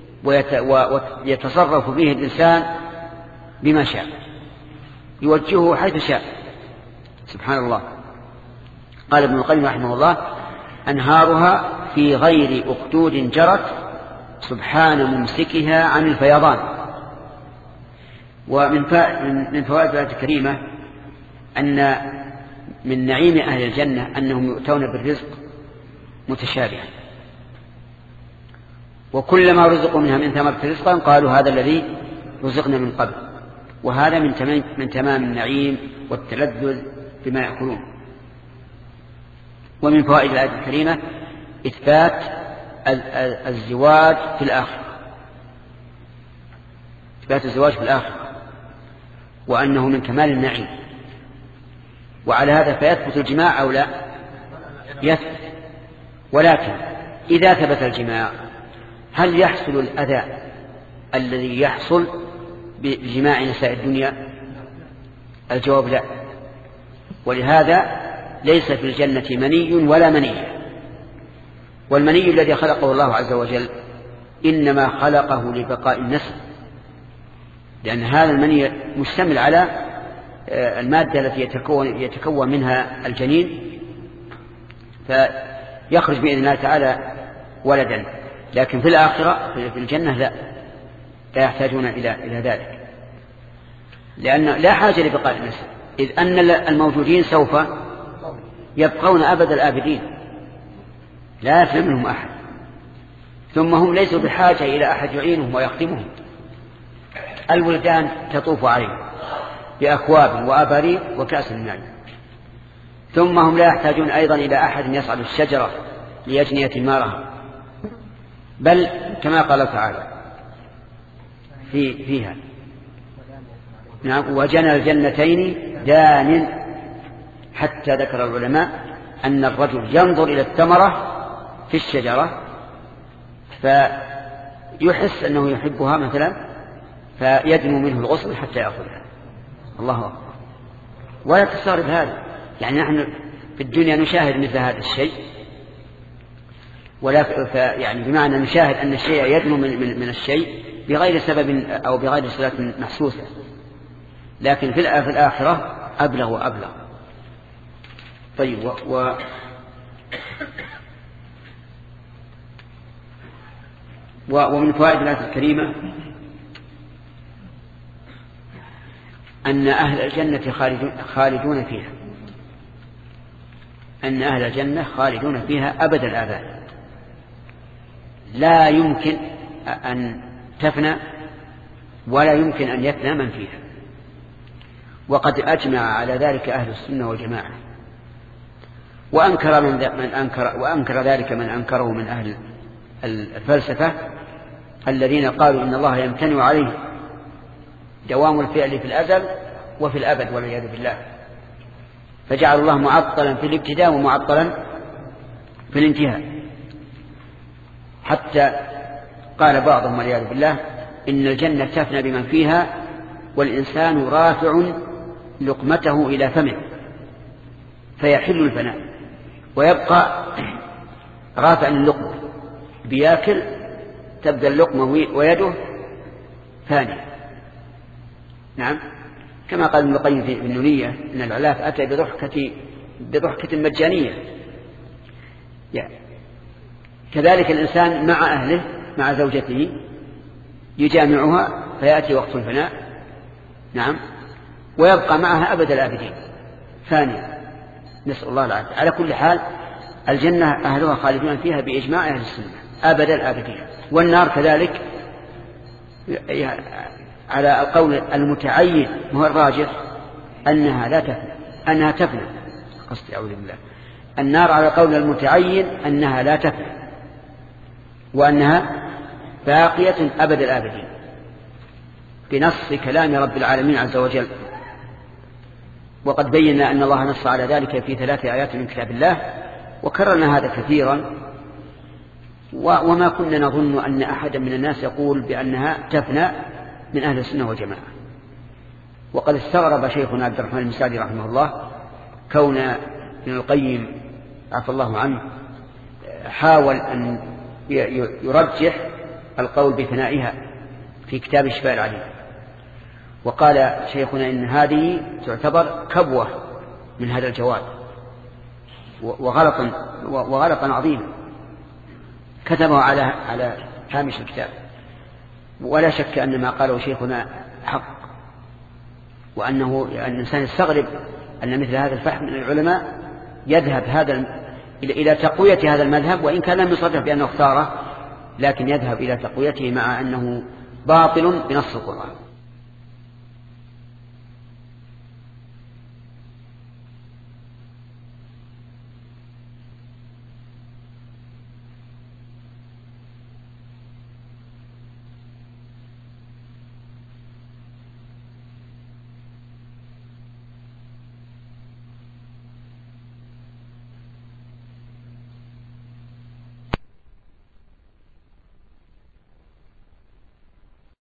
ويتصرف به الإنسان بما شاء، يوجهه حيث شاء، سبحان الله. قال ابن القيم رحمه الله أنهارها في غير أخدود جرت سبحان ممسكها عن الفيضان. ومن من فوائد الآية الكريمة أن من نعيم أهل الجنة أنهم يؤتون بالرزق متشابها، وكلما رزقوا منها من ثمرة رزقا قالوا هذا الذي رزقنا من قبل، وهذا من تمام, من تمام النعيم والتلذذ بما يأكلون. ومن فوائد الآية الكريمة إثبات الزواج في الآخرة، إثبات الزواج في الآخرة، وأنه من كمال النعيم. وعلى هذا فيثبت الجماع أو لا؟ يثبت. ولكن إذا ثبت الجماع هل يحصل الأذى الذي يحصل بجماع نساء الدنيا؟ الجواب لا. ولهذا ليس في الجنة مني ولا منية، والمني الذي خلقه الله عز وجل إنما خلقه لبقاء النسل، لأن هذا المني مشتمل على المادة التي يتكون, يتكون منها الجنين، فيخرج بإذن الله تعالى ولدا. لكن في الآخرة في الجنة لا لا يحتاجون إلى إلى ذلك، لأن لا حاجة لبقاء النسل، إذ أن الموجودين سوف يبقون أبد الآبدين، لا يفهم منهم أحد، ثم هم ليسوا بحاجة إلى أحد يعينهم ويخدمهم. الولدان تطوف عليهم بأكواب وأباريق وكأس من معين، ثم هم لا يحتاجون أيضا إلى أحد يصعد الشجرة ليجني ثمارها، بل كما قال تعالى في فيها نعم وجنى الجنتين دان، حتى ذكر العلماء أن الرجل ينظر إلى الثمرة في الشجرة فيحس أنه يحبها مثلا، فيدنو منه الغصن حتى يأخذها. الله أكبر. ولا تستغرب هذا، يعني نحن في الدنيا نشاهد مثل هذا الشيء، ولا يعني بمعنى نشاهد أن الشيء يدنو من, من, من الشيء بغير سبب أو بغير صلة محسوسة، لكن في الآخرة أبلغ وأبلغ. طيب و, و ومن فوائد الآية الكريمة أن أهل الجنة خالدون فيها، أن أهل الجنة خالدون فيها أبد الآباد، لا يمكن أن تفنى ولا يمكن أن يفنى من فيها. وقد أجمع على ذلك أهل السنة والجماعة، وأنكر من, من أنكر وأنكر ذلك من أنكره من أهل الفلسفة الذين قالوا إن الله يمتنع عليه دوام الفعل في الأزل وفي الأبد والعياذ بالله، فجعل الله معطلا في الابتداء ومعطلا في الانتهاء، حتى قال بعضهم والعياذ بالله إن الجنة تفنى بمن فيها والإنسان رافع لقمته إلى فمه فيحل الفناء، ويبقى رافع اللقمة بياكل تبدأ اللقمة ويده ثانية. نعم، كما قال ابن القيم في النونية إن العلاف أتى بضحكة بضحكة مجانية. يعني كذلك الإنسان مع أهله مع زوجته يجامعها فيأتي وقت الفناء، نعم، ويبقى معها أبد الآبدين ثانية، نسأل الله العافية. على كل حال الجنة أهلها خالدون فيها بإجماع أهل السنة أبد الآبدين. والنار كذلك على القول المتعين هو الراجح أنها لا تفنى، أنها تفنى قصدي أعوذ بالله. النار على القول المتعين أنها لا تفنى وأنها باقية أبد الآبدين بنص كلام رب العالمين عز وجل. وقد بينا أن الله نص على ذلك في ثلاث آيات من كتاب الله، وكررنا هذا كثيرا، وما كنا نظن أن أحدا من الناس يقول بأنها تفنى من أهل السنة والجماعة. وقد استغرب شيخنا عبد الرحمن المساعدي رحمه الله كون ابن القيم عفى الله عنه حاول أن يرجح القول بثنائها في كتاب الشفاء العليم، وقال شيخنا إن هذه تعتبر كبوة من هذا الجواب وغلطا وغلطا عظيما كتبه على على هامش الكتاب. ولا شك أن ما قاله شيخنا حق، وأنه أن الإنسان يستغرب أن مثل هذا الفهم من العلماء يذهب هذا إلى تقوية هذا المذهب، وإن كان لم يصرح بأنه اختاره، لكن يذهب إلى تقويته مع أنه باطل بنص القرآن.